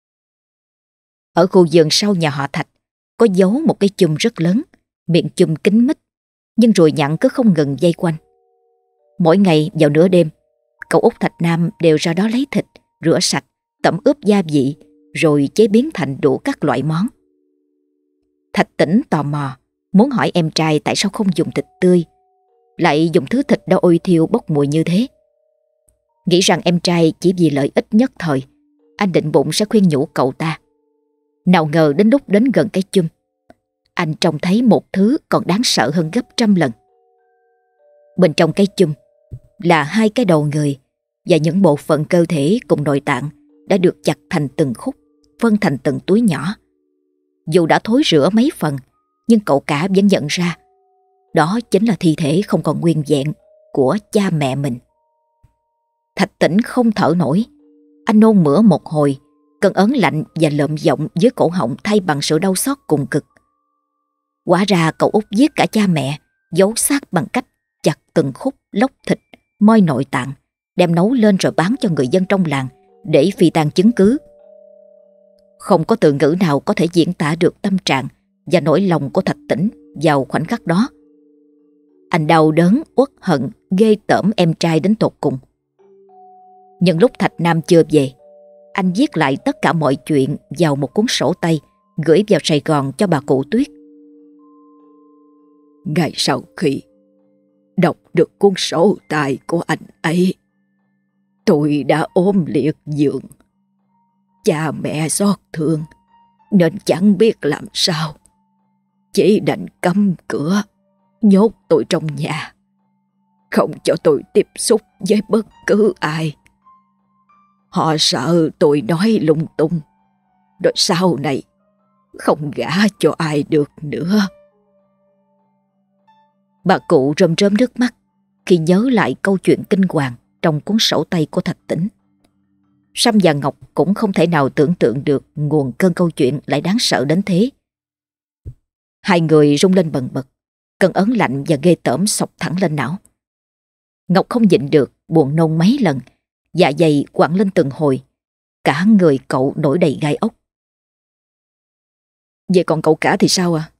Ở khu vườn sau nhà họ Thạch có giấu một cái chum rất lớn, miệng chum kín mít, nhưng ruồi nhặn cứ không ngừng vây quanh. Mỗi ngày vào nửa đêm, cậu út Thạch Nam đều ra đó lấy thịt, rửa sạch, tẩm ướp gia vị, rồi chế biến thành đủ các loại món. Thạch Tĩnh tò mò, muốn hỏi em trai tại sao không dùng thịt tươi, lại dùng thứ thịt đã ôi thiêu bốc mùi như thế. Nghĩ rằng em trai chỉ vì lợi ích nhất thời, anh định bụng sẽ khuyên nhủ cậu ta. Nào ngờ đến lúc đến gần cái chum, anh trông thấy một thứ còn đáng sợ hơn gấp trăm lần. Bên trong cái chum là hai cái đầu người và những bộ phận cơ thể cùng nội tạng đã được chặt thành từng khúc, phân thành từng túi nhỏ. Dù đã thối rữa mấy phần, nhưng cậu cả vẫn nhận ra đó chính là thi thể không còn nguyên vẹn của cha mẹ mình. Thạch Tĩnh không thở nổi. Anh nôn mửa một hồi, cơn ớn lạnh và lợm giọng dưới cổ họng thay bằng sự đau xót cùng cực. Hóa ra cậu út giết cả cha mẹ, giấu xác bằng cách chặt từng khúc, lóc thịt, moi nội tạng, đem nấu lên rồi bán cho người dân trong làng để phi tang chứng cứ. Không có từ ngữ nào có thể diễn tả được tâm trạng và nỗi lòng của Thạch Tĩnh vào khoảnh khắc đó. Anh đau đớn, uất hận, ghê tởm em trai đến tột cùng. Nhưng lúc Thạch Nam chưa về, anh viết lại tất cả mọi chuyện vào một cuốn sổ tay, gửi vào Sài Gòn cho bà cụ Tuyết. Ngay sau khi đọc được cuốn sổ tay của anh ấy, tôi đã ôm liệt giường. Cha mẹ xót thương nên chẳng biết làm sao, chỉ đành cấm cửa, nhốt tôi trong nhà, không cho tôi tiếp xúc với bất cứ ai. Họ sợ tôi nói lung tung, rồi sau này không gả cho ai được nữa. Bà cụ rơm rớm nước mắt khi nhớ lại câu chuyện kinh hoàng trong cuốn sổ tay của Thạch Tĩnh. Sâm và Ngọc cũng không thể nào tưởng tượng được nguồn cơn câu chuyện lại đáng sợ đến thế. Hai người rung lên bần bật, cơn ớn lạnh và ghê tởm xộc thẳng lên não. Ngọc không nhịn được, buồn nôn mấy lần, dạ dày quặn lên từng hồi, cả người cậu nổi đầy gai ốc. Vậy còn cậu cả thì sao à?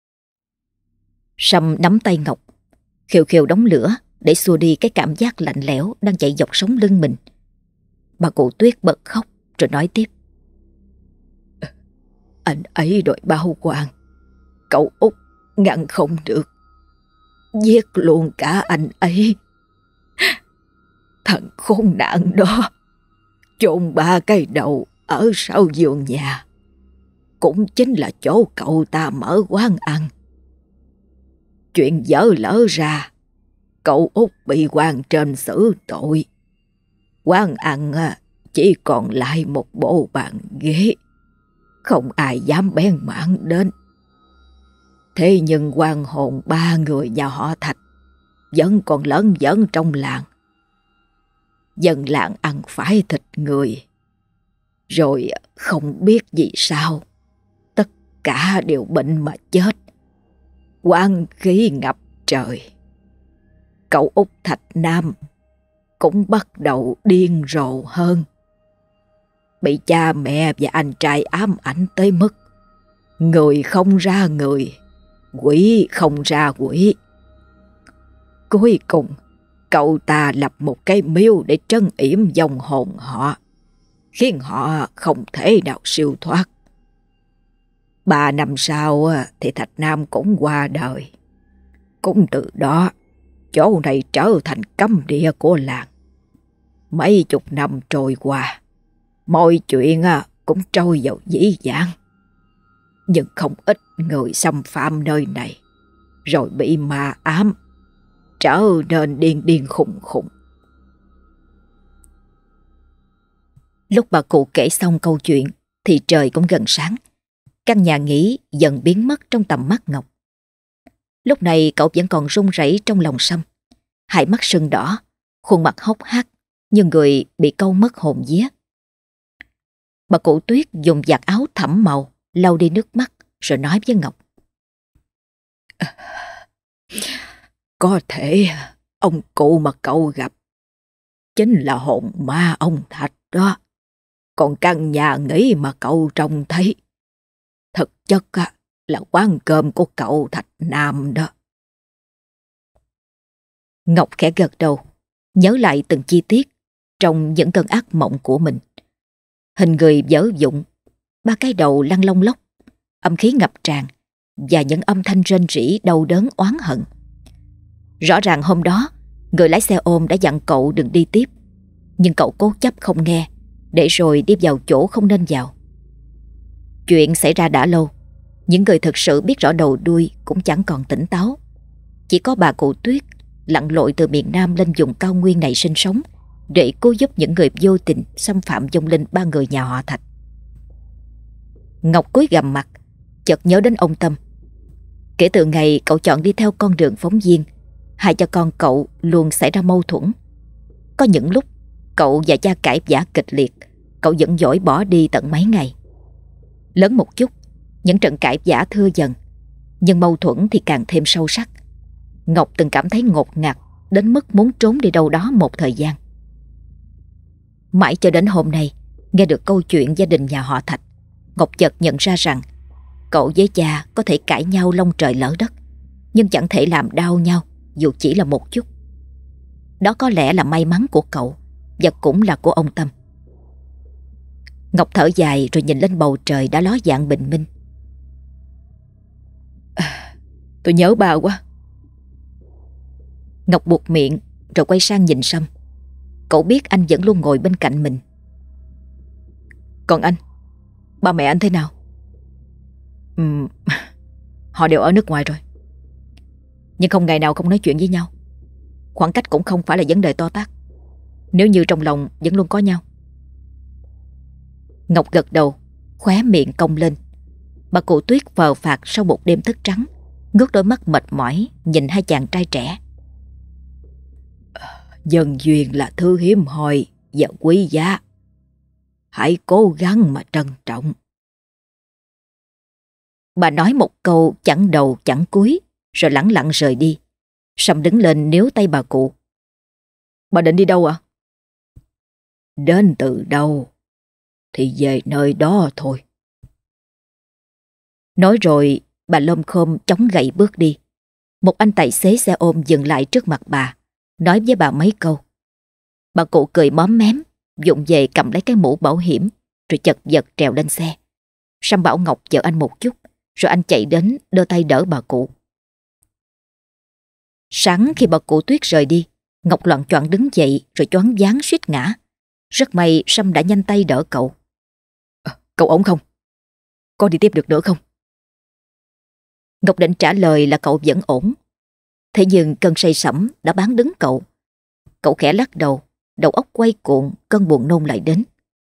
Sâm nắm tay Ngọc, khều khều đống lửa để xua đi cái cảm giác lạnh lẽo đang chạy dọc sống lưng mình. Bà cụ Tuyết bật khóc rồi nói tiếp. Anh ấy đòi báo quan, cậu út ngăn không được, giết luôn cả anh ấy. Thằng khốn nạn đó chôn 3 cái đầu ở sau vườn nhà, cũng chính là chỗ cậu ta mở quán ăn. Chuyện dở lỡ ra, cậu út bị quan trên xử tội. Quán ăn chỉ còn lại một bộ bàn ghế, không ai dám bén mảng đến. Thế nhưng oan hồn 3 người nhà họ Thạch vẫn còn lẫn vẩn trong làng. Dân làng ăn phải thịt người, rồi không biết vì sao tất cả đều bệnh mà chết. Oán khí ngập trời. Cậu út Thạch Nam cũng bắt đầu điên rồ hơn, bị cha mẹ và anh trai ám ảnh tới mức người không ra người, quỷ không ra quỷ. Cuối cùng cậu ta lập một cái miếu để trấn yểm vong hồn họ, khiến họ không thể nào siêu thoát. 3 năm sau thì Thạch Nam cũng qua đời. Cũng từ đó chỗ này trở thành cấm địa của làng. Mấy chục năm trôi qua, mọi chuyện cũng trôi vào dĩ vãng. Nhưng không ít người xâm phạm nơi này, rồi bị ma ám, trở nên điên điên khùng khùng. Lúc bà cụ kể xong câu chuyện thì trời cũng gần sáng. Căn nhà nghỉ dần biến mất trong tầm mắt Ngọc. Lúc này cậu vẫn còn run rẩy trong lòng Sâm. Hai mắt sưng đỏ, khuôn mặt hốc hác như người bị câu mất hồn vía. Bà cụ Tuyết dùng vạt áo thẫm màu lau đi nước mắt rồi nói với Ngọc. Có thể ông cụ mà cậu gặp chính là hồn ma ông Thạch đó. Còn căn nhà nghỉ mà cậu trông thấy thực chất là quán cơm của cậu Thạch Nam đó. Ngọc khẽ gật đầu, nhớ lại từng chi tiết trong những cơn ác mộng của mình. Hình người vỡ vụn, 3 cái đầu lăn lông lóc, âm khí ngập tràn và những âm thanh rên rỉ đau đớn oán hận. Rõ ràng hôm đó người lái xe ôm đã dặn cậu đừng đi tiếp, nhưng cậu cố chấp không nghe, để rồi đi vào chỗ không nên vào. Chuyện xảy ra đã lâu, những người thực sự biết rõ đầu đuôi cũng chẳng còn tỉnh táo. Chỉ có bà cụ Tuyết lặn lội từ miền Nam lên vùng cao nguyên này sinh sống để cứu giúp những người vô tình xâm phạm vong linh 3 người nhà họ Thạch. Ngọc cúi gằm mặt, chợt nhớ đến ông Tâm. Kể từ ngày cậu chọn đi theo con đường phóng viên, hai cha con cậu luôn xảy ra mâu thuẫn. Có những lúc cậu và cha cãi vã kịch liệt, cậu vẫn dỗi bỏ đi tận mấy ngày. Lớn một chút, những trận cãi vã thưa dần, nhưng mâu thuẫn thì càng thêm sâu sắc. Ngọc từng cảm thấy ngột ngạt đến mức muốn trốn đi đâu đó một thời gian. Mãi cho đến hôm nay, nghe được câu chuyện gia đình nhà họ Thạch, Ngọc chợt nhận ra rằng cậu với cha có thể cãi nhau long trời lỡ đất, nhưng chẳng thể làm đau nhau dù chỉ là một chút. Đó có lẽ là may mắn của cậu và cũng là của ông Tâm. Ngọc thở dài rồi nhìn lên bầu trời đã ló dạng bình minh. Tôi nhớ ba quá. Ngọc buột miệng rồi quay sang nhìn Sâm. Cậu biết anh vẫn luôn ngồi bên cạnh mình. Còn anh, ba mẹ anh thế nào? Họ đều ở nước ngoài rồi, nhưng không ngày nào không nói chuyện với nhau. Khoảng cách cũng không phải là vấn đề to tát, nếu như trong lòng vẫn luôn có nhau. Ngọc gật đầu, khóe miệng cong lên. Bà cụ Tuyết vờ phạt sau một đêm thức trắng, ngước đôi mắt mệt mỏi nhìn hai chàng trai trẻ. Nhân duyên là thứ hiếm hoi và quý giá, hãy cố gắng mà trân trọng. Bà nói một câu chẳng đầu chẳng cuối rồi lẳng lặng rời đi. Sâm đứng lên níu tay bà cụ. Bà định đi đâu ạ? Đến từ đâu thì về nơi đó thôi. Nói rồi bà lom khom chống gậy bước đi. Một anh tài xế xe ôm dừng lại trước mặt bà, nói với bà mấy câu. Bà cụ cười móm mém, vụng về cầm lấy cái mũ bảo hiểm rồi chật vật trèo lên xe. Sâm bảo Ngọc chờ anh một chút, rồi anh chạy đến đưa tay đỡ bà cụ. Sáng khi bà cụ Tuyết rời đi, Ngọc loạng choạng đứng dậy rồi choáng váng suýt ngã. Rất may Sâm đã nhanh tay đỡ cậu. Cậu ổn không? Có đi tiếp được nữa không? Ngọc định trả lời là cậu vẫn ổn. Thế nhưng cơn say sẩm đã bán đứng cậu. Cậu khẽ lắc đầu, đầu óc quay cuộn, cơn buồn nôn lại đến.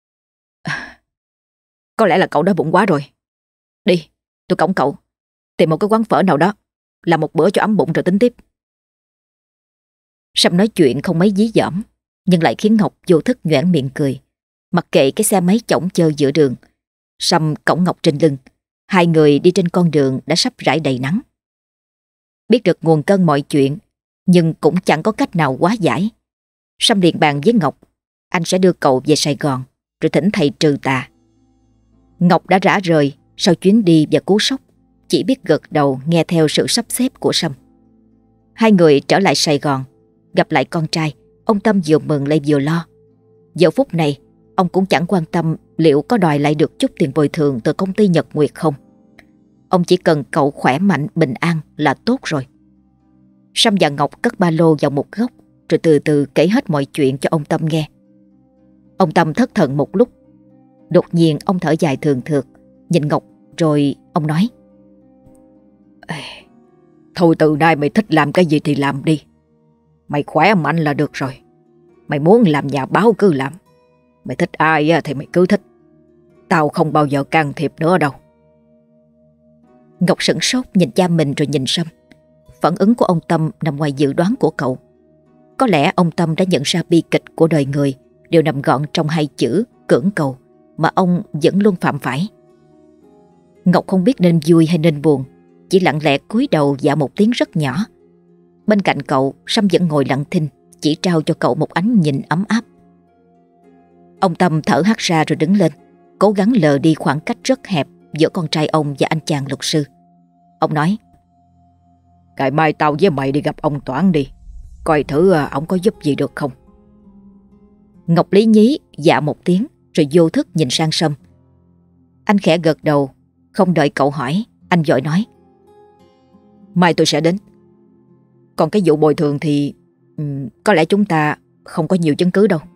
Có lẽ là cậu đói bụng quá rồi. Đi, tôi cõng cậu tìm một cái quán phở nào đó, làm một bữa cho ấm bụng rồi tính tiếp. Sâm nói chuyện không mấy dí dỏm, nhưng lại khiến Ngọc vô thức nhoẻn miệng cười. Mặc kệ cái xe máy chổng chơ giữa đường, Sâm cõng Ngọc trên lưng. Hai người đi trên con đường đã sắp rải đầy nắng. Biết được nguồn cơn mọi chuyện, nhưng cũng chẳng có cách nào hóa giải. Sâm liền bàn với Ngọc, anh sẽ đưa cậu về Sài Gòn, rồi thỉnh thầy trừ tà. Ngọc đã rã rời sau chuyến đi và cú sốc, chỉ biết gật đầu nghe theo sự sắp xếp của Sâm. Hai người trở lại Sài Gòn, gặp lại con trai, ông Tâm vừa mừng lại vừa lo. Giờ phút này, ông cũng chẳng quan tâm liệu có đòi lại được chút tiền bồi thường từ công ty Nhật Nguyệt không. Ông chỉ cần cậu khỏe mạnh, bình an là tốt rồi. Sâm và Ngọc cất ba lô vào một góc rồi từ từ kể hết mọi chuyện cho ông Tâm nghe. Ông Tâm thất thần một lúc. Đột nhiên ông thở dài thường thượt, nhìn Ngọc rồi ông nói: Thôi từ nay mày thích làm cái gì thì làm đi. Mày khỏe mạnh là được rồi. Mày muốn làm nhà báo cứ làm. Mày thích ai thì mày cứ thích. Tao không bao giờ can thiệp nữa đâu. Ngọc sửng sốt nhìn cha mình rồi nhìn Sâm. Phản ứng của ông Tâm nằm ngoài dự đoán của cậu. Có lẽ ông Tâm đã nhận ra bi kịch của đời người đều nằm gọn trong hai chữ cưỡng cầu mà ông vẫn luôn phạm phải. Ngọc không biết nên vui hay nên buồn, chỉ lặng lẽ cúi đầu dạ một tiếng rất nhỏ. Bên cạnh cậu, Sâm vẫn ngồi lặng thinh, chỉ trao cho cậu một ánh nhìn ấm áp. Ông Tâm thở hắt ra rồi đứng lên, cố gắng lờ đi khoảng cách rất hẹp giữa con trai ông và anh chàng luật sư. Ông nói: Ngày mai tao với mày đi gặp ông Toản đi, coi thử ông có giúp gì được không. Ngọc lý nhí dạ một tiếng rồi vô thức nhìn sang Sâm. Anh khẽ gật đầu, không đợi cậu hỏi, anh vội nói: Mai tôi sẽ đến. Còn cái vụ bồi thường thì có lẽ chúng ta không có nhiều chứng cứ đâu.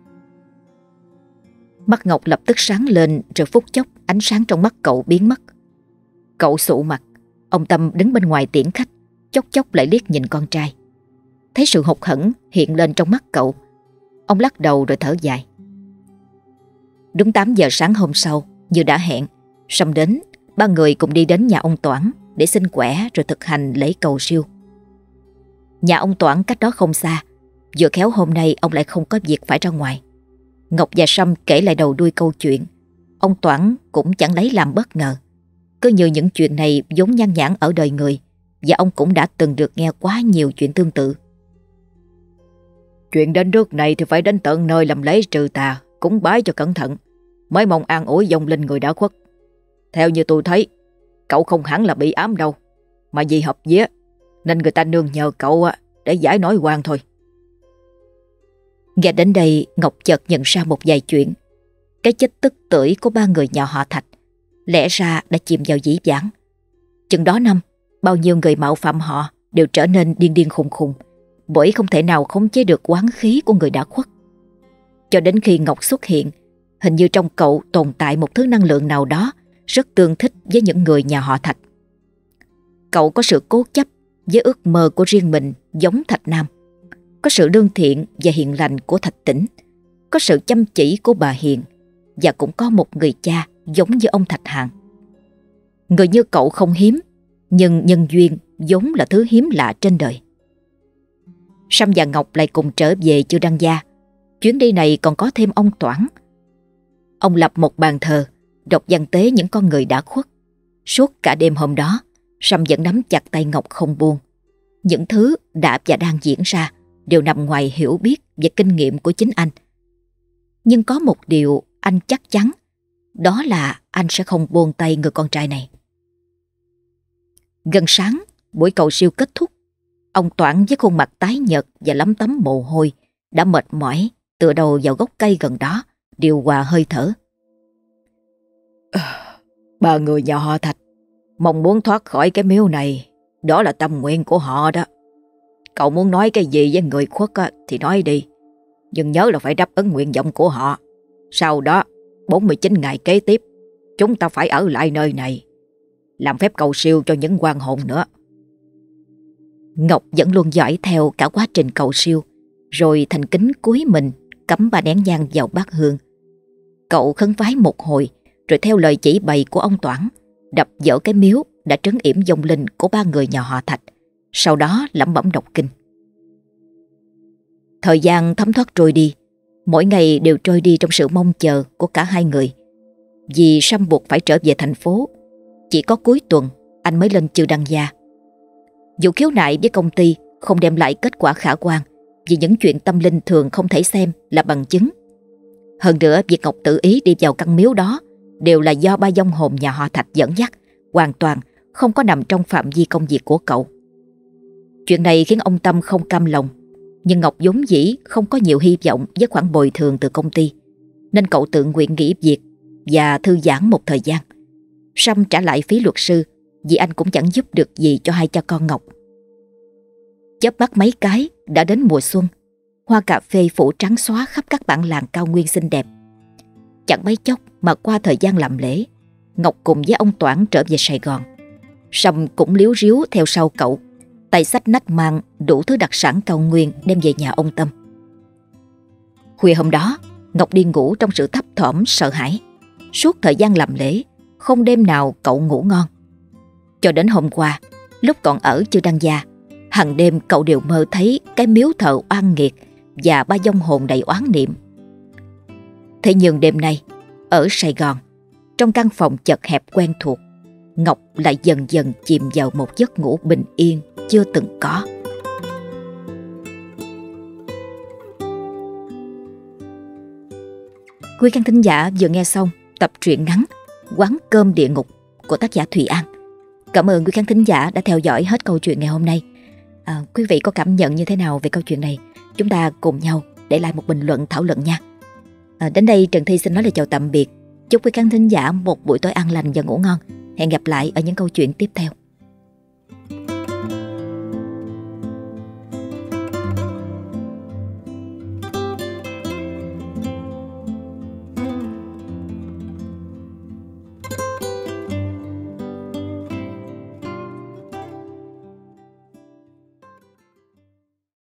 Mắt Ngọc lập tức sáng lên rồi phút chốc ánh sáng trong mắt cậu biến mất. Cậu sụ mặt. Ông Tâm đứng bên ngoài tiễn khách, chốc chốc lại liếc nhìn con trai. Thấy sự hụt hẫng hiện lên trong mắt cậu, ông lắc đầu rồi thở dài. Đúng 8 giờ sáng hôm sau, như đã hẹn, Sâm đến, ba người cùng đi đến nhà ông Toản để xin quẻ rồi thực hành lễ cầu siêu. Nhà ông Toản cách đó không xa, vừa khéo hôm nay ông lại không có việc phải ra ngoài. Ngọc và Sâm kể lại đầu đuôi câu chuyện. Ông Toản cũng chẳng lấy làm bất ngờ, cứ như những chuyện này vốn nhan nhản ở đời người, và ông cũng đã từng được nghe quá nhiều chuyện tương tự. Chuyện đến nước này thì phải đến tận nơi làm lễ trừ tà, cúng bái cho cẩn thận, mới mong an ủi vong linh người đã khuất. Theo như tôi thấy, cậu không hẳn là bị ám đâu, mà vì hợp vía nên người ta nương nhờ cậu để giải nỗi oan thôi. Nghe đến đây, Ngọc chợt nhận ra một vài chuyện. Cái chết tức tưởi của ba người nhà họ Thạch lẽ ra đã chìm vào dĩ vãng. Chừng đó năm, bao nhiêu người mạo phạm họ đều trở nên điên điên khùng khùng, bởi không thể nào khống chế được oán khí của người đã khuất. Cho đến khi Ngọc xuất hiện, hình như trong cậu tồn tại một thứ năng lượng nào đó rất tương thích với những người nhà họ Thạch. Cậu có sự cố chấp với ước mơ của riêng mình giống Thạch Nam, có sự lương thiện và hiền lành của Thạch Tĩnh, có sự chăm chỉ của bà Hiền, và cũng có một người cha giống như ông Thạch Hàn. Người như cậu không hiếm, nhưng nhân duyên vốn là thứ hiếm lạ trên đời. Sâm và Ngọc lại cùng trở về Chư Đăng Gia. Chuyến đi này còn có thêm ông Toản. Ông lập một bàn thờ, đọc văn tế những con người đã khuất. Suốt cả đêm hôm đó, Sâm vẫn nắm chặt tay Ngọc không buông. Những thứ đã và đang diễn ra đều nằm ngoài hiểu biết và kinh nghiệm của chính anh. Nhưng có một điều anh chắc chắn, đó là anh sẽ không buông tay người con trai này. Gần sáng, buổi cầu siêu kết thúc. Ông Toản với khuôn mặt tái nhợt và lấm tấm mồ hôi đã mệt mỏi tựa đầu vào gốc cây gần đó, điều hòa hơi thở. Ba người nhà họ Thạch mong muốn thoát khỏi cái miếu này, đó là tâm nguyện của họ đó. Cậu muốn nói cái gì với người khuất thì nói đi, nhưng nhớ là phải đáp ứng nguyện vọng của họ. Sau đó 49 ngày kế tiếp, chúng ta phải ở lại nơi này, làm phép cầu siêu cho những oan hồn nữa. Ngọc vẫn luôn dõi theo cả quá trình cầu siêu, rồi thành kính cúi mình cắm 3 nén nhang vào bát hương. Cậu khấn vái một hồi, rồi theo lời chỉ bày của ông Toản, đập vỡ cái miếu đã trấn yểm vong linh của ba người nhà họ Thạch, sau đó lẩm bẩm đọc kinh. Thời gian thấm thoát trôi đi, mỗi ngày đều trôi đi trong sự mong chờ của cả hai người. Vì Sâm buộc phải trở về thành phố, chỉ có cuối tuần anh mới lên Chư Đăng Gia. Vụ khiếu nại với công ty không đem lại kết quả khả quan, vì những chuyện tâm linh thường không thể xem là bằng chứng. Hơn nữa, việc Ngọc tự ý đi vào căn miếu đó đều là do ba vong hồn nhà họ Thạch dẫn dắt, hoàn toàn không có nằm trong phạm vi công việc của cậu. Chuyện này khiến ông Tâm không cam lòng, nhưng Ngọc vốn dĩ không có nhiều hy vọng với khoản bồi thường từ công ty, nên cậu tự nguyện nghỉ việc và thư giãn một thời gian. Sâm trả lại phí luật sư, vì anh cũng chẳng giúp được gì cho hai cha con Ngọc. Chớp mắt mấy cái đã đến mùa xuân. Hoa cà phê phủ trắng xóa khắp các bản làng cao nguyên xinh đẹp. Chẳng mấy chốc mà qua thời gian làm lễ, Ngọc cùng với ông Toản trở về Sài Gòn. Sâm cũng líu ríu theo sau cậu, tay xách nách mang đủ thứ đặc sản cao nguyên đem về nhà ông Tâm. Khuya hôm đó, Ngọc đi ngủ trong sự thấp thỏm sợ hãi. Suốt thời gian làm lễ, không đêm nào cậu ngủ ngon. Cho đến hôm qua, lúc còn ở Chư Đăng Gia, hằng đêm cậu đều mơ thấy cái miếu thờ oan nghiệt và ba vong hồn đầy oán niệm. Thế nhưng đêm nay, ở Sài Gòn, trong căn phòng chật hẹp quen thuộc, Ngọc lại dần dần chìm vào một giấc ngủ bình yên chưa từng có. Quý khán thính giả vừa nghe xong tập truyện ngắn Quán cơm địa ngục của tác giả Thùy An. Cảm ơn quý khán thính giả đã theo dõi hết câu chuyện ngày hôm nay. Quý vị có cảm nhận như thế nào về câu chuyện này? Chúng ta cùng nhau để lại một bình luận thảo luận nha. Đến đây Trần Thi xin nói lời chào tạm biệt. Chúc quý khán thính giả một buổi tối an lành và ngủ ngon. Hẹn gặp lại ở những câu chuyện tiếp theo.